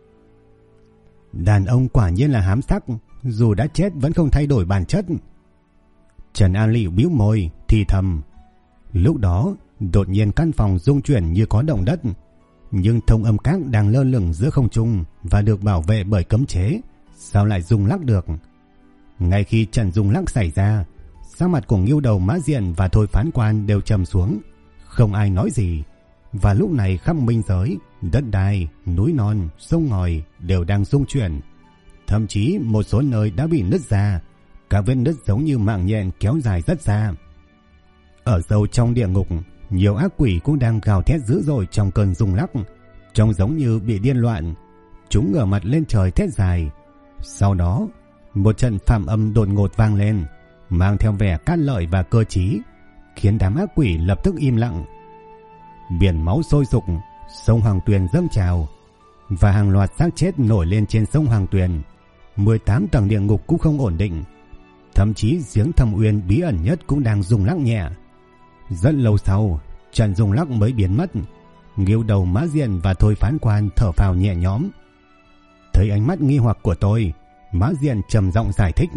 Speaker 1: Đàn ông quả nhiên là hám sắc, dù đã chết vẫn không thay đổi bản chất. Trần An Lị bĩu môi thì thầm. Lúc đó đột nhiên căn phòng rung chuyển như có động đất, nhưng thông âm các đang lơ lửng giữa không trung và được bảo vệ bởi cấm chế, sao lại rung lắc được? Ngay khi trận rung lắc xảy ra, sắc mặt của Ngưu Đầu Mã Diện và Thôi Phán Quan đều trầm xuống, không ai nói gì. Và lúc này khắp minh giới, đất đai, núi non, sông ngòi đều đang rung chuyển. Thậm chí một số nơi đã bị nứt ra, các vết nứt giống như mạng nhện kéo dài rất xa. Ở sâu trong địa ngục, nhiều ác quỷ cũng đang gào thét dữ dội trong cơn rung lắc, trông giống như bị điên loạn. Chúng ngửa mặt lên trời thét dài. Sau đó, một trận phạm âm đột ngột vang lên, mang theo vẻ cát lợi và cơ trí, khiến đám ác quỷ lập tức im lặng. Biển máu sôi sục, sông Hoàng Tuyền dâng trào, và hàng loạt xác chết nổi lên trên sông Hoàng Tuyền. 18 tầng địa ngục cũng không ổn định, thậm chí giếng Thâm Uyên bí ẩn nhất cũng đang rung lắc nhẹ. Rất lâu sau, trận rung lắc mới biến mất. Ngưu Đầu Mã Diện và Thôi Phán Quan thở phào nhẹ nhõm. Thấy ánh mắt nghi hoặc của tôi, Mã Diện trầm giọng giải thích: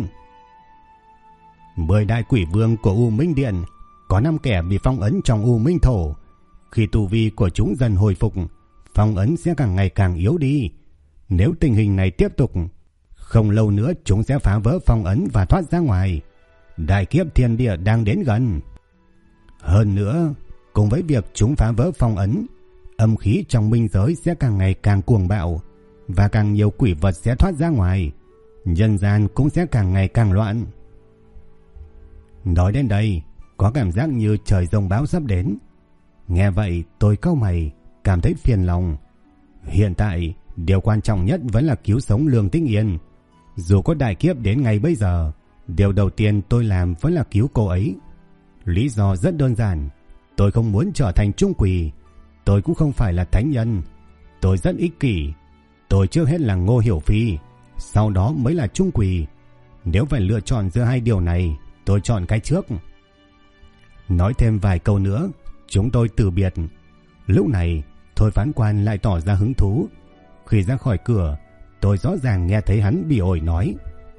Speaker 1: 10 đại quỷ vương của U Minh Điện có 5 kẻ bị phong ấn trong U Minh Thổ. Khi tu vi của chúng dần hồi phục, phong ấn sẽ càng ngày càng yếu đi. Nếu tình hình này tiếp tục, không lâu nữa chúng sẽ phá vỡ phong ấn và thoát ra ngoài. Đại kiếp thiên địa đang đến gần. Hơn nữa, cùng với việc chúng phá vỡ phong ấn, âm khí trong minh giới sẽ càng ngày càng cuồng bạo, và càng nhiều quỷ vật sẽ thoát ra ngoài. Nhân gian cũng sẽ càng ngày càng loạn. Nói đến đây, có cảm giác như trời giông bão sắp đến. Nghe vậy tôi cau mày, cảm thấy phiền lòng. Hiện tại, điều quan trọng nhất vẫn là cứu sống Lương Tĩnh Yên. Dù có đại kiếp đến ngày bây giờ, điều đầu tiên tôi làm vẫn là cứu cô ấy. Lý do rất đơn giản, tôi không muốn trở thành trung quỷ. Tôi cũng không phải là thánh nhân. Tôi rất ích kỷ. Tôi trước hết là Ngô Hiểu Phi, sau đó mới là trung quỷ. Nếu phải lựa chọn giữa hai điều này, tôi chọn cái trước. Nói thêm vài câu nữa, chúng tôi từ biệt. Lúc này, Thôi Phán Quan lại tỏ ra hứng thú. Khi ra khỏi cửa, tôi rõ ràng nghe thấy hắn bỉ ổi nói: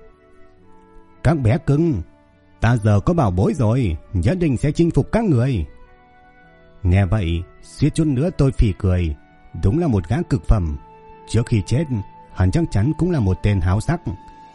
Speaker 1: "Các bé cưng, ta giờ có bảo bối rồi, nhất định sẽ chinh phục các người." Nghe vậy, suýt chút nữa tôi phì cười. Đúng là một gã cực phẩm. Trước khi chết, hắn chắc chắn cũng là một tên háo sắc.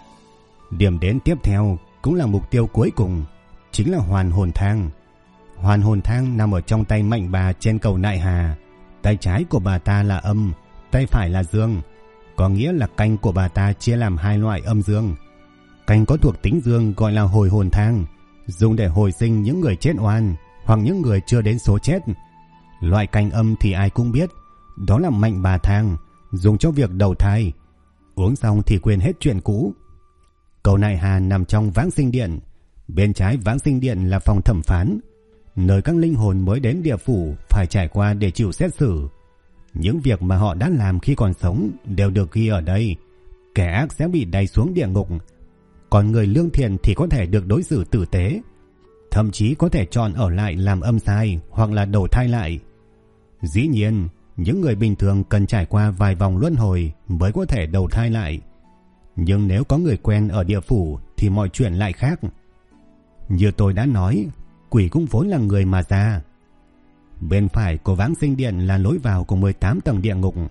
Speaker 1: Điểm đến tiếp theo cũng là mục tiêu cuối cùng, chính là Hoàn Hồn Thang. Hoàn Hồn Thang nằm ở trong tay Mạnh Bà trên cầu Nại Hà. Tay trái của bà ta là âm, tay phải là dương. Có nghĩa là canh của bà ta chia làm hai loại âm dương. Canh có thuộc tính dương gọi là hồi hồn thang, dùng để hồi sinh những người chết oan hoặc những người chưa đến số chết. Loại canh âm thì ai cũng biết, đó là Mạnh Bà thang, dùng cho việc đầu thai. Uống xong thì quên hết chuyện cũ. Cầu Nại Hà nằm trong Vãng Sinh Điện. Bên trái Vãng Sinh Điện là phòng thẩm phán, nơi các linh hồn mới đến địa phủ phải trải qua để chịu xét xử. Những việc mà họ đã làm khi còn sống đều được ghi ở đây. Kẻ ác sẽ bị đày xuống địa ngục, còn người lương thiện thì có thể được đối xử tử tế, thậm chí có thể chọn ở lại làm âm sai hoặc là đầu thai lại. Dĩ nhiên, những người bình thường cần trải qua vài vòng luân hồi mới có thể đầu thai lại. Nhưng nếu có người quen ở địa phủ thì mọi chuyện lại khác. Như tôi đã nói, quỷ cũng vốn là người mà ra. Bên phải của Vãng Sinh Điện là lối vào của 18 tầng địa ngục.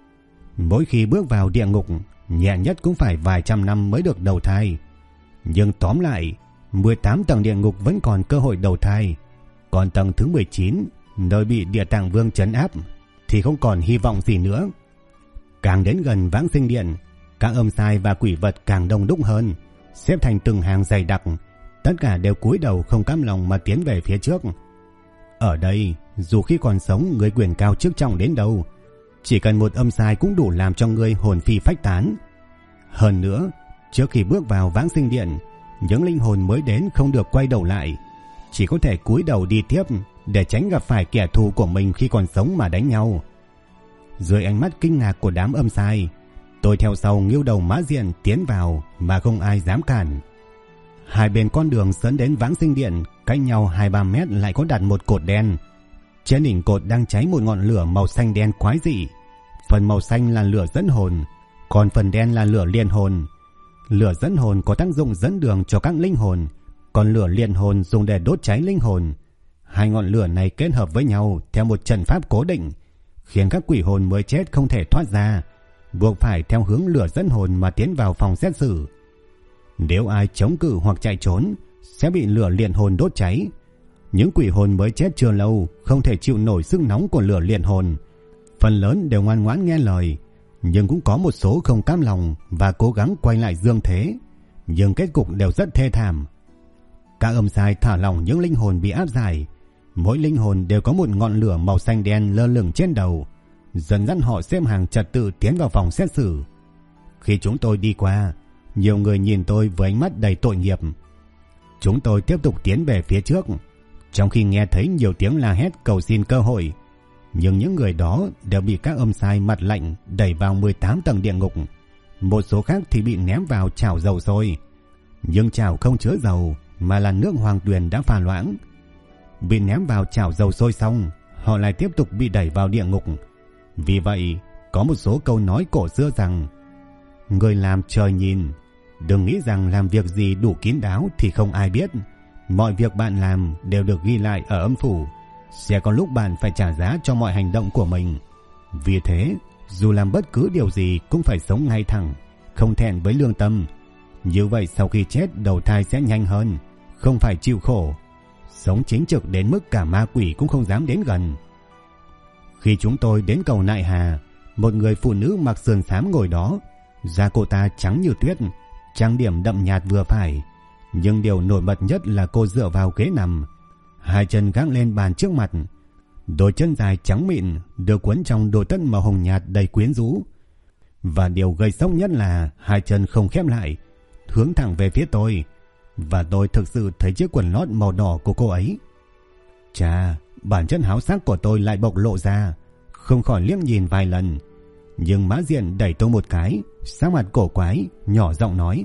Speaker 1: Mỗi khi bước vào địa ngục, nhẹ nhất cũng phải vài trăm năm mới được đầu thai. Nhưng tóm lại, 18 tầng địa ngục vẫn còn cơ hội đầu thai. Còn tầng thứ 19, nơi bị Địa Tạng Vương trấn áp, thì không còn hy vọng gì nữa. Càng đến gần Vãng Sinh Điện, các âm sai và quỷ vật càng đông đúc hơn, xếp thành từng hàng dày đặc. Tất cả đều cúi đầu không cam lòng mà tiến về phía trước. Ở đây, dù khi còn sống người quyền cao chức trọng đến đâu, chỉ cần một âm sai cũng đủ làm cho người hồn phi phách tán. Hơn nữa, trước khi bước vào Vãng Sinh Điện, những linh hồn mới đến không được quay đầu lại, chỉ có thể cúi đầu đi tiếp để tránh gặp phải kẻ thù của mình khi còn sống mà đánh nhau. Dưới ánh mắt kinh ngạc của đám âm sai, tôi theo sau Ngưu Đầu Mã Diện tiến vào mà không ai dám cản. Hai bên con đường dẫn đến Vãng Sinh Điện, cách nhau 2-3 mét lại có đặt một cột đen. Trên đỉnh cột đang cháy một ngọn lửa màu xanh đen quái dị. Phần màu xanh là lửa dẫn hồn, còn phần đen là lửa liên hồn. Lửa dẫn hồn có tác dụng dẫn đường cho các linh hồn, còn lửa liên hồn dùng để đốt cháy linh hồn. Hai ngọn lửa này kết hợp với nhau theo một trận pháp cố định, khiến các quỷ hồn mới chết không thể thoát ra, buộc phải theo hướng lửa dẫn hồn mà tiến vào phòng xét xử. Nếu ai chống cự hoặc chạy trốn sẽ bị lửa liên hồn đốt cháy. Những quỷ hồn mới chết chưa lâu không thể chịu nổi sức nóng của lửa liên hồn. Phần lớn đều ngoan ngoãn nghe lời, nhưng cũng có một số không cam lòng và cố gắng quay lại dương thế, nhưng kết cục đều rất thê thảm. Các âm sai thả lỏng những linh hồn bị áp giải. Mỗi linh hồn đều có một ngọn lửa màu xanh đen lơ lửng trên đầu, dần dần họ xếp hàng trật tự tiến vào phòng xét xử. Khi chúng tôi đi qua, nhiều người nhìn tôi với ánh mắt đầy tội nghiệp. Chúng tôi tiếp tục tiến về phía trước, trong khi nghe thấy nhiều tiếng la hét cầu xin cơ hội. Nhưng những người đó đều bị các âm sai mặt lạnh đẩy vào 18 tầng địa ngục. Một số khác thì bị ném vào chảo dầu sôi, nhưng chảo không chứa dầu mà là nước hoàng tuyền đã pha loãng. Bị ném vào chảo dầu sôi xong, họ lại tiếp tục bị đẩy vào địa ngục. Vì vậy, có một số câu nói cổ xưa rằng: người làm trời nhìn, đừng nghĩ rằng làm việc gì đủ kín đáo thì không ai biết. Mọi việc bạn làm đều được ghi lại ở âm phủ, sẽ có lúc bạn phải trả giá cho mọi hành động của mình. Vì thế, dù làm bất cứ điều gì cũng phải sống ngay thẳng, không thẹn với lương tâm. Như vậy sau khi chết đầu thai sẽ nhanh hơn, không phải chịu khổ. Sống chính trực đến mức cả ma quỷ cũng không dám đến gần. Khi chúng tôi đến cầu Nại Hà, một người phụ nữ mặc sườn xám ngồi đó. Da cô ta trắng như tuyết, trang điểm đậm nhạt vừa phải. Nhưng điều nổi bật nhất là cô dựa vào ghế nằm, hai chân gác lên bàn trước mặt. Đôi chân dài trắng mịn được quấn trong đôi tất màu hồng nhạt đầy quyến rũ. Và điều gây sốc nhất là hai chân không khép lại, hướng thẳng về phía tôi. Và tôi thực sự thấy chiếc quần lót màu đỏ của cô ấy. Chà, bản chất háo sắc của tôi lại bộc lộ ra, không khỏi liếc nhìn vài lần. Nhưng Mã Diện đẩy tôi một cái, sắc mặt cổ quái, nhỏ giọng nói: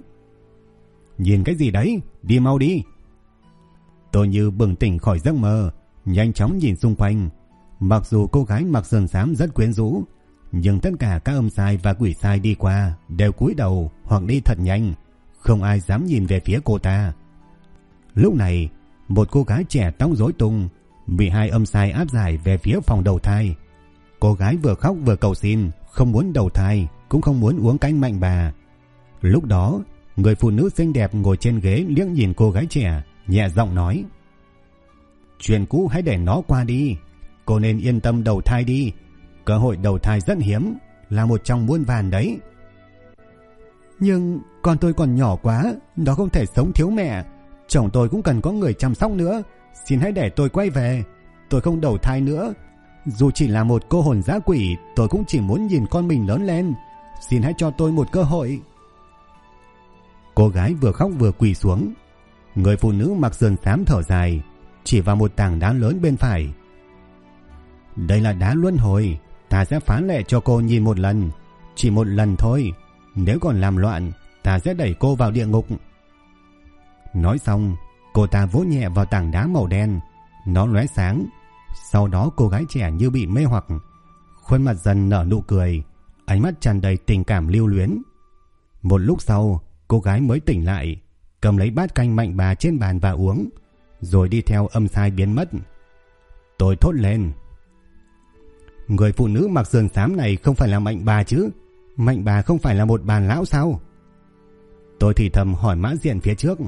Speaker 1: nhìn cái gì đấy, đi mau đi. Tôi như bừng tỉnh khỏi giấc mơ, nhanh chóng nhìn xung quanh. Mặc dù cô gái mặc sườn xám rất quyến rũ, nhưng tất cả các âm sai và quỷ sai đi qua đều cúi đầu hoặc đi thật nhanh, không ai dám nhìn về phía cô ta. Lúc này, một cô gái trẻ tóc rối tung bị hai âm sai áp giải về phía phòng đầu thai. Cô gái vừa khóc vừa cầu xin, không muốn đầu thai, cũng không muốn uống canh Mạnh Bà. Lúc đó, người phụ nữ xinh đẹp ngồi trên ghế liếc nhìn cô gái trẻ, nhẹ giọng nói: "Chuyện cũ hãy để nó qua đi, cô nên yên tâm đầu thai đi. Cơ hội đầu thai rất hiếm, là một trong muôn vàn đấy." "Nhưng con tôi còn nhỏ quá, nó không thể sống thiếu mẹ. Chồng tôi cũng cần có người chăm sóc nữa. Xin hãy để tôi quay về. Tôi không đầu thai nữa. Dù chỉ là một cô hồn dã quỷ, tôi cũng chỉ muốn nhìn con mình lớn lên. Xin hãy cho tôi một cơ hội." Cô gái vừa khóc vừa quỳ xuống. Người phụ nữ mặc sườn xám thở dài, chỉ vào một tảng đá lớn bên phải. "Đây là đá luân hồi. Ta sẽ phán lệ cho cô nhìn một lần. Chỉ một lần thôi. Nếu còn làm loạn, ta sẽ đẩy cô vào địa ngục." Nói xong, cô ta vỗ nhẹ vào tảng đá màu đen. Nó lóe sáng. Sau đó cô gái trẻ như bị mê hoặc, khuôn mặt dần nở nụ cười, ánh mắt tràn đầy tình cảm lưu luyến. Một lúc sau, cô gái mới tỉnh lại, cầm lấy bát canh Mạnh Bà trên bàn và uống, rồi đi theo âm sai biến mất. Tôi thốt lên: "Người phụ nữ mặc sườn xám này không phải là Mạnh Bà chứ? Mạnh Bà không phải là một bà lão sao?" Tôi thì thầm hỏi Mã Diện phía trước.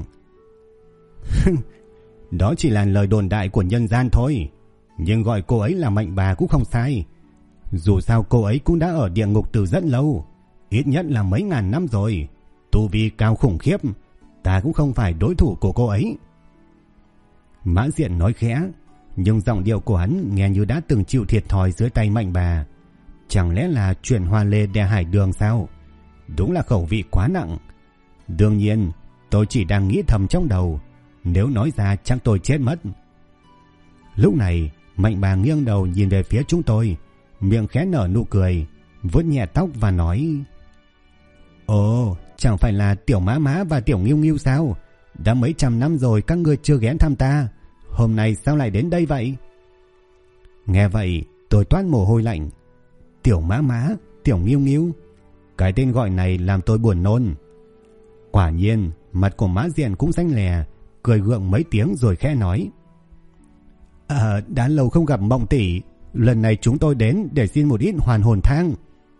Speaker 1: "Đó chỉ là lời đồn đại của nhân gian thôi. Nhưng gọi cô ấy là Mạnh Bà cũng không sai. Dù sao cô ấy cũng đã ở địa ngục từ rất lâu, ít nhất là mấy ngàn năm rồi. Tu vi cao khủng khiếp, ta cũng không phải đối thủ của cô ấy." Mã Diện nói khẽ, nhưng giọng điệu của hắn nghe như đã từng chịu thiệt thòi dưới tay Mạnh Bà. Chẳng lẽ là chuyện hoa lê đè hải đường sao? Đúng là khẩu vị quá nặng. Đương nhiên, tôi chỉ đang nghĩ thầm trong đầu, nếu nói ra chắc tôi chết mất. Lúc này, Mạnh Bà nghiêng đầu nhìn về phía chúng tôi, miệng khẽ nở nụ cười, vuốt nhẹ tóc và nói: "Ồ, chẳng phải là Tiểu Má Má và Tiểu Nghiêu Nghiêu sao? Đã mấy trăm năm rồi các ngươi chưa ghé thăm ta, hôm nay sao lại đến đây vậy?" Nghe vậy, tôi toát mồ hôi lạnh. Tiểu Má Má, Tiểu Nghiêu Nghiêu, cái tên gọi này làm tôi buồn nôn. Quả nhiên, mặt của Mã Diện cũng xanh lè, cười gượng mấy tiếng rồi khẽ nói: Đã lâu không gặp Mộng tỷ, lần này chúng tôi đến để xin một ít hoàn hồn thang."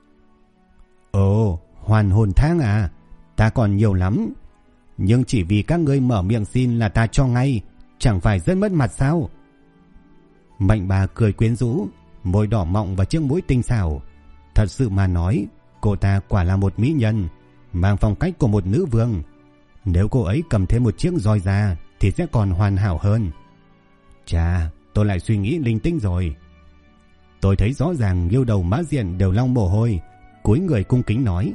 Speaker 1: "Ồ, hoàn hồn thang à? Ta còn nhiều lắm. Nhưng chỉ vì các ngươi mở miệng xin là ta cho ngay, chẳng phải rất mất mặt sao?" Mạnh Bà cười quyến rũ, môi đỏ mọng và chiếc mũi tinh xảo. Thật sự mà nói, cô ta quả là một mỹ nhân, mang phong cách của một nữ vương. Nếu cô ấy cầm thêm một chiếc roi ra thì sẽ còn hoàn hảo hơn. Chà, tôi lại suy nghĩ linh tinh rồi. Tôi thấy rõ ràng Nghiêu Đầu Mã Diện đều lau mồ hôi, cúi người cung kính nói: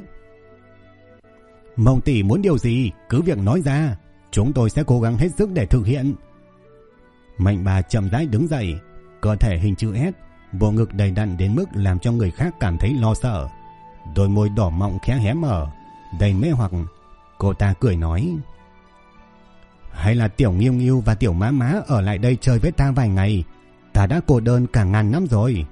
Speaker 1: "Mộng tỷ muốn điều gì cứ việc nói ra, chúng tôi sẽ cố gắng hết sức để thực hiện." Mạnh Bà chậm rãi đứng dậy, cơ thể hình chữ S, bộ ngực đầy đặn đến mức làm cho người khác cảm thấy lo sợ. Đôi môi đỏ mọng khẽ hé mở, đầy mê hoặc. Cô ta cười nói: "Hay là Tiểu Nghiêu Nghiêu và Tiểu Má Má ở lại đây chơi với ta vài ngày, ta đã cô đơn cả ngàn năm rồi."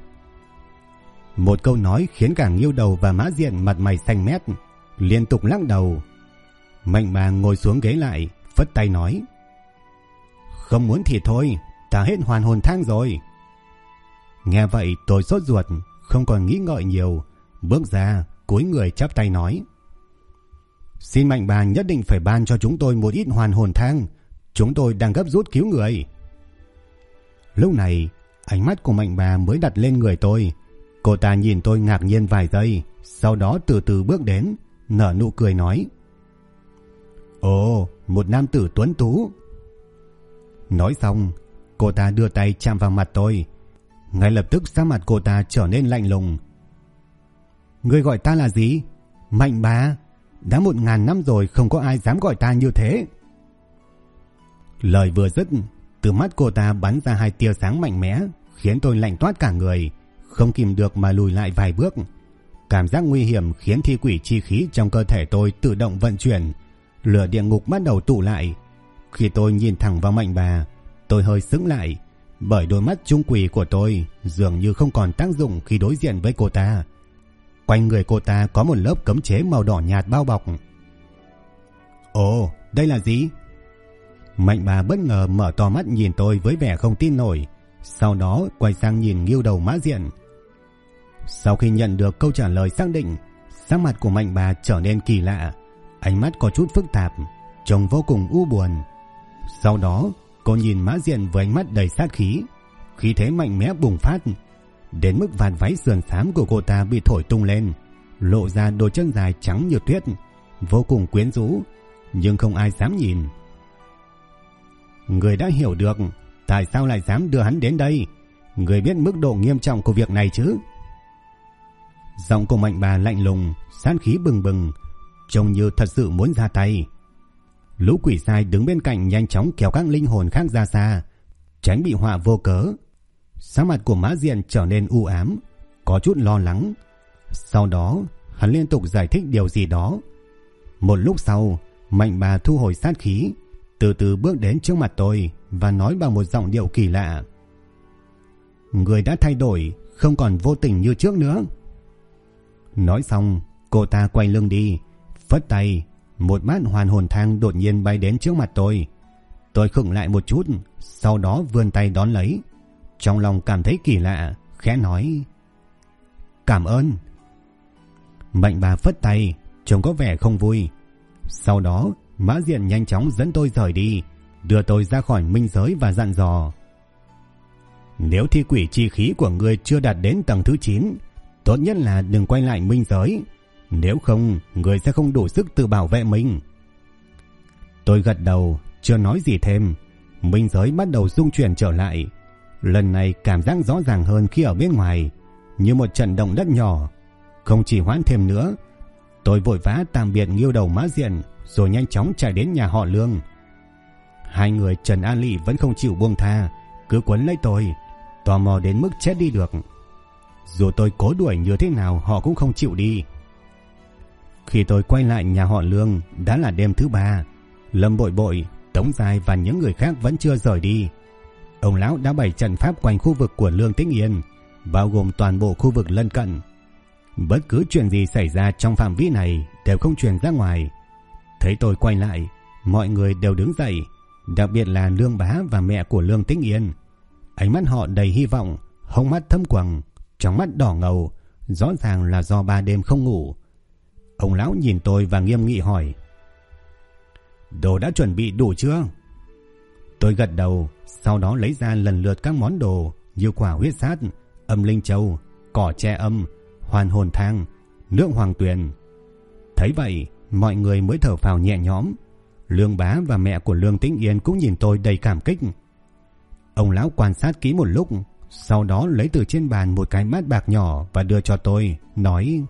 Speaker 1: Một câu nói khiến cả Nghiêu Đầu và Mã Diện mặt mày xanh mét, liên tục lắc đầu. Mạnh Bà ngồi xuống ghế lại, phất tay nói: "Không muốn thì thôi, ta hết hoàn hồn thang rồi." Nghe vậy tôi sốt ruột, không còn nghĩ ngợi nhiều, bước ra, cúi người chắp tay nói: "Xin Mạnh Bà nhất định phải ban cho chúng tôi một ít hoàn hồn thang, chúng tôi đang gấp rút cứu người." Lúc này, ánh mắt của Mạnh Bà mới đặt lên người tôi. Cô ta nhìn tôi ngạc nhiên vài giây, sau đó từ từ bước đến, nở nụ cười nói: "Ồ, một nam tử tuấn tú." Nói xong, cô ta đưa tay chạm vào mặt tôi. Ngay lập tức sắc mặt cô ta trở nên lạnh lùng. "Ngươi gọi ta là gì? Mạnh Bà? Đã 1000 năm rồi không có ai dám gọi ta như thế." Lời vừa dứt, từ mắt cô ta bắn ra hai tia sáng mạnh mẽ, khiến tôi lạnh toát cả người, không kìm được mà lùi lại vài bước. Cảm giác nguy hiểm khiến thi quỷ chi khí trong cơ thể tôi tự động vận chuyển, lửa địa ngục bắt đầu tụ lại. Khi tôi nhìn thẳng vào Mạnh Bà, tôi hơi sững lại, bởi đôi mắt trung quỷ của tôi dường như không còn tác dụng khi đối diện với cô ta. Quanh người cô ta có một lớp cấm chế màu đỏ nhạt bao bọc. Ồ, đây là gì? Mạnh bà bất ngờ mở to mắt nhìn tôi với vẻ không tin nổi, sau đó quay sang nhìn Ngưu Đầu Mã Diện. Sau khi nhận được câu trả lời xác định, sắc mặt của Mạnh bà trở nên kỳ lạ, ánh mắt có chút phức tạp, trông vô cùng u buồn. Sau đó, cô nhìn Mã Diện với ánh mắt đầy sát khí, khí thế mạnh mẽ bùng phát, đến mức vạt váy sườn xám của cô ta bị thổi tung lên, lộ ra đôi chân dài trắng như tuyết, vô cùng quyến rũ, nhưng không ai dám nhìn. Người đã hiểu được tại sao lại dám đưa hắn đến đây, người biết mức độ nghiêm trọng của việc này chứ? Giọng của Mạnh bà lạnh lùng, sát khí bừng bừng, trông như thật sự muốn ra tay. Lũ quỷ sai đứng bên cạnh nhanh chóng kéo các linh hồn khác ra xa, tránh bị họa vô cớ. Sắc mặt của Mã Diện trở nên u ám, có chút lo lắng. Sau đó, hắn liên tục giải thích điều gì đó. Một lúc sau, Mạnh bà thu hồi sát khí, từ từ bước đến trước mặt tôi và nói bằng một giọng điệu kỳ lạ. Người đã thay đổi, không còn vô tình như trước nữa. Nói xong, cô ta quay lưng đi, phất tay, một bát hoàn hồn thang đột nhiên bay đến trước mặt tôi. Tôi khựng lại một chút, sau đó vươn tay đón lấy. Trong lòng cảm thấy kỳ lạ, khẽ nói: Cảm ơn. Mạnh bà phất tay, trông có vẻ không vui. Sau đó, Mã Diện nhanh chóng dẫn tôi rời đi, đưa tôi ra khỏi minh giới và dặn dò: Nếu thi quỷ chi khí của người chưa đạt đến tầng thứ 9, tốt nhất là đừng quay lại minh giới, nếu không người sẽ không đủ sức tự bảo vệ mình. Tôi gật đầu, chưa nói gì thêm. Minh giới bắt đầu rung chuyển trở lại. Lần này cảm giác rõ ràng hơn khi ở bên ngoài, như một trận động đất nhỏ. Không trì hoãn thêm nữa, tôi vội vã tạm biệt Ngưu Đầu Mã Diện, rồi nhanh chóng chạy đến nhà họ Lương. Hai người Trần An Lị vẫn không chịu buông tha, cứ quấn lấy tôi, tò mò đến mức chết đi được. Dù tôi cố đuổi như thế nào họ cũng không chịu đi. Khi tôi quay lại nhà họ Lương đã là đêm thứ 3. Lâm Bội Bội, Tống Giai và những người khác vẫn chưa rời đi. Ông lão đã bày trận pháp quanh khu vực của Lương Tĩnh Yên, bao gồm toàn bộ khu vực lân cận. Bất cứ chuyện gì xảy ra trong phạm vi này đều không truyền ra ngoài. Thấy tôi quay lại, mọi người đều đứng dậy, đặc biệt là Lương Bá và mẹ của Lương Tĩnh Yên. Ánh mắt họ đầy hy vọng, hốc mắt thâm quầng, trong mắt đỏ ngầu, rõ ràng là do 3 đêm không ngủ. Ông lão nhìn tôi và nghiêm nghị hỏi: Đồ đã chuẩn bị đủ chưa? Tôi gật đầu, sau đó lấy ra lần lượt các món đồ như quả huyết sát, âm linh châu, cỏ tre âm, hoàn hồn thang, nước hoàng tuyền. Thấy vậy, mọi người mới thở phào nhẹ nhõm. Lương Bá và mẹ của Lương Tĩnh Yên cũng nhìn tôi đầy cảm kích. Ông lão quan sát kỹ một lúc, sau đó lấy từ trên bàn một cái bát bạc nhỏ và đưa cho tôi, nói: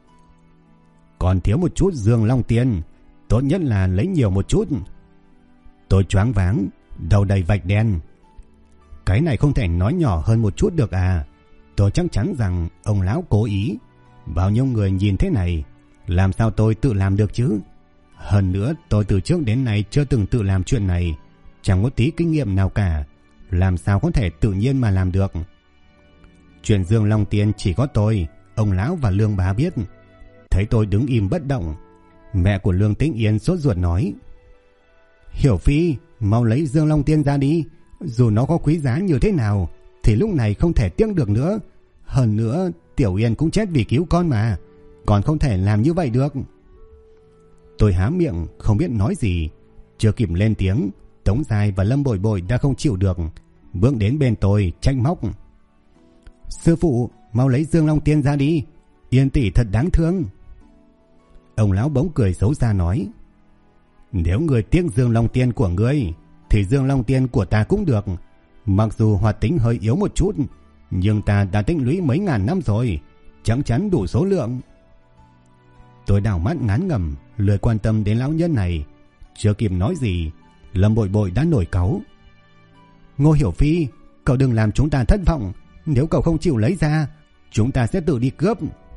Speaker 1: Còn thiếu một chút Dương Long Tiên, tốt nhất là lấy nhiều một chút. Tôi choáng váng, đầu đầy vạch đen. Cái này không thể nói nhỏ hơn một chút được à? Tôi chắc chắn rằng ông lão cố ý. Bao nhiêu người nhìn thế này, làm sao tôi tự làm được chứ? Hơn nữa tôi từ trước đến nay chưa từng tự làm chuyện này, chẳng có tí kinh nghiệm nào cả, làm sao có thể tự nhiên mà làm được. Chuyện Dương Long Tiên chỉ có tôi, ông lão và Lương Bá biết. Thấy tôi đứng im bất động, mẹ của Lương Tĩnh Yên sốt ruột nói: Hiểu Phi, mau lấy Dương Long Tiên ra đi, dù nó có quý giá như thế nào thì lúc này không thể tiếc được nữa. Hơn nữa Tiểu Yên cũng chết vì cứu con mà, còn không thể làm như vậy được. Tôi há miệng không biết nói gì, chưa kịp lên tiếng, Tống Giai và Lâm Bội Bội đã không chịu được, bước đến bên tôi trách móc: Sư phụ, mau lấy Dương Long Tiên ra đi, Yên tỷ thật đáng thương. Ông lão bỗng cười xấu xa nói: Nếu người tiếc Dương Long Tiên của ngươi thì Dương Long Tiên của ta cũng được. Mặc dù hoạt tính hơi yếu một chút, nhưng ta đã tích lũy mấy ngàn năm rồi, chắc chắn đủ số lượng. Tôi đảo mắt ngán ngẩm, lười quan tâm đến lão nhân này. Chưa kịp nói gì, Lâm Bội Bội đã nổi cáu: Ngô Hiểu Phi, cậu đừng làm chúng ta thất vọng. Nếu cậu không chịu lấy ra, chúng ta sẽ tự đi cướp.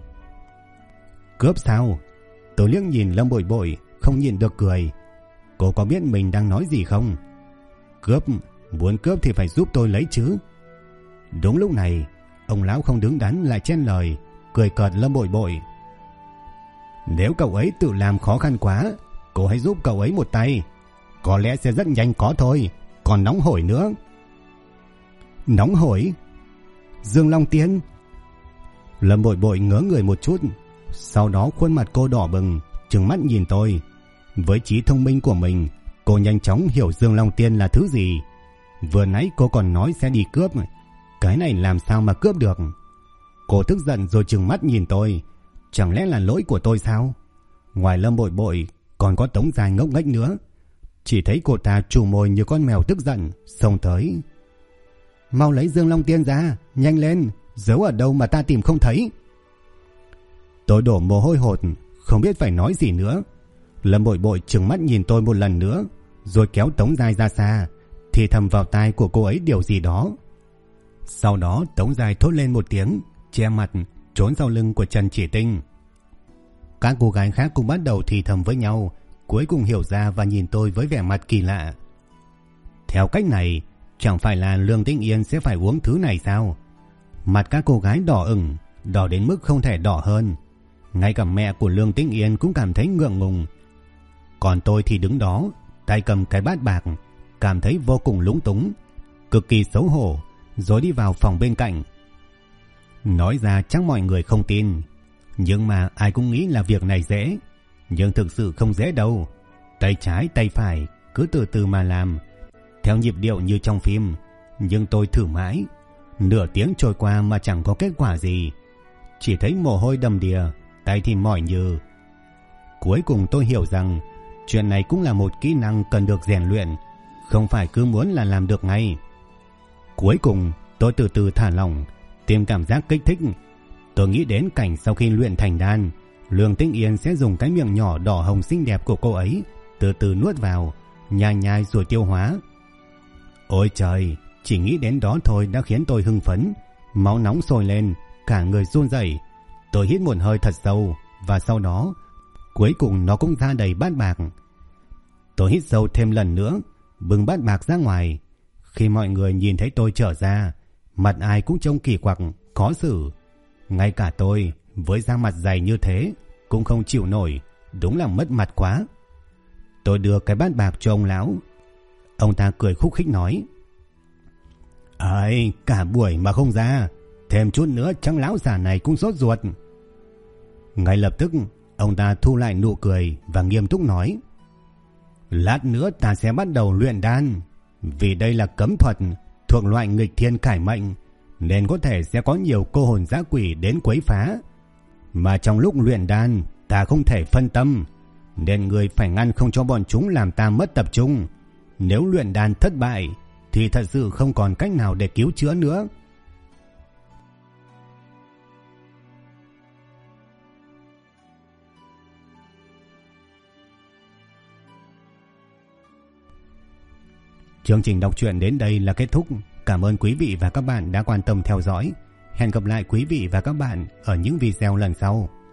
Speaker 1: Cướp sao? Tôi liếc nhìn Lâm Bội Bội, không nhịn được cười. Cô có biết mình đang nói gì không? Cướp, Muốn cướp thì phải giúp tôi lấy chứ. Đúng lúc này, ông lão không đứng đắn lại chen lời, cười cợt Lâm Bội Bội. Nếu cậu ấy tự làm khó khăn quá, cô hãy giúp cậu ấy một tay. Có lẽ sẽ rất nhanh có thôi. Còn nóng hổi nữa. Nóng hổi? Dương Long Tiên? Lâm Bội Bội ngớ người một chút, sau đó khuôn mặt cô đỏ bừng, trừng mắt nhìn tôi. Với trí thông minh của mình, cô nhanh chóng hiểu Dương Long Tiên là thứ gì. Vừa nãy cô còn nói sẽ đi cướp, cái này làm sao mà cướp được. Cô tức giận rồi trừng mắt nhìn tôi. Chẳng lẽ là lỗi của tôi sao? Ngoài Lâm Bội Bội còn có Tống Giai ngốc nghếch nữa. Chỉ thấy cô ta trù môi như con mèo tức giận, xông tới. Mau lấy Dương Long Tiên ra, nhanh lên, giấu ở đâu mà ta tìm không thấy. Tôi đổ mồ hôi hột, không biết phải nói gì nữa. Lâm Bội Bội trừng mắt nhìn tôi một lần nữa, rồi kéo Tống Giai ra xa, thì thầm vào tai của cô ấy điều gì đó. Sau đó Tống Giai thốt lên một tiếng, che mặt, trốn sau lưng của Trần Chỉ Tinh. Các cô gái khác cũng bắt đầu thì thầm với nhau, cuối cùng hiểu ra và nhìn tôi với vẻ mặt kỳ lạ. Theo cách này, chẳng phải là Lương Tĩnh Yên sẽ phải uống thứ này sao? Mặt các cô gái đỏ ửng, đỏ đến mức không thể đỏ hơn. Ngay cả mẹ của Lương Tĩnh Yên cũng cảm thấy ngượng ngùng. Còn tôi thì đứng đó, tay cầm cái bát bạc, cảm thấy vô cùng lúng túng, cực kỳ xấu hổ, rồi đi vào phòng bên cạnh. Nói ra chắc mọi người không tin, nhưng mà ai cũng nghĩ là việc này dễ. Nhưng thực sự không dễ đâu. Tay trái tay phải cứ từ từ mà làm, theo nhịp điệu như trong phim. Nhưng tôi thử mãi, nửa tiếng trôi qua mà chẳng có kết quả gì. Chỉ thấy mồ hôi đầm đìa, tay thì mỏi nhừ. Cuối cùng tôi hiểu rằng chuyện này cũng là một kỹ năng cần được rèn luyện, không phải cứ muốn là làm được ngay. Cuối cùng tôi từ từ thả lỏng, tìm cảm giác kích thích. Tôi nghĩ đến cảnh sau khi luyện thành đan, Lương Tĩnh Yên sẽ dùng cái miệng nhỏ đỏ hồng xinh đẹp của cô ấy từ từ nuốt vào, nhai nhai rồi tiêu hóa. Ôi trời, chỉ nghĩ đến đó thôi đã khiến tôi hưng phấn, máu nóng sôi lên, cả người run rẩy. Tôi hít một hơi thật sâu và sau đó cuối cùng nó cũng ra đầy bát bạc. Tôi hít sâu thêm lần nữa, bưng bát bạc ra ngoài. Khi mọi người nhìn thấy tôi trở ra, mặt ai cũng trông kỳ quặc, khó xử. Ngay cả tôi với da mặt dày như thế cũng không chịu nổi, đúng là mất mặt quá. Tôi đưa cái bát bạc cho ông lão. Ông ta cười khúc khích nói: "Ai, cả buổi mà không ra, thêm chút nữa chắc lão già này cũng sốt ruột." Ngay lập tức ông ta thu lại nụ cười và nghiêm túc nói: "Lát nữa ta sẽ bắt đầu luyện đan. Vì đây là cấm thuật thuộc loại nghịch thiên cải mệnh, nên có thể sẽ có nhiều cô hồn dã quỷ đến quấy phá. Mà trong lúc luyện đan ta không thể phân tâm, nên người phải ngăn không cho bọn chúng làm ta mất tập trung. Nếu luyện đan thất bại thì thật sự không còn cách nào để cứu chữa nữa." Chương trình đọc truyện đến đây là kết thúc. Cảm ơn quý vị và các bạn đã quan tâm theo dõi. Hẹn gặp lại quý vị và các bạn ở những video lần sau.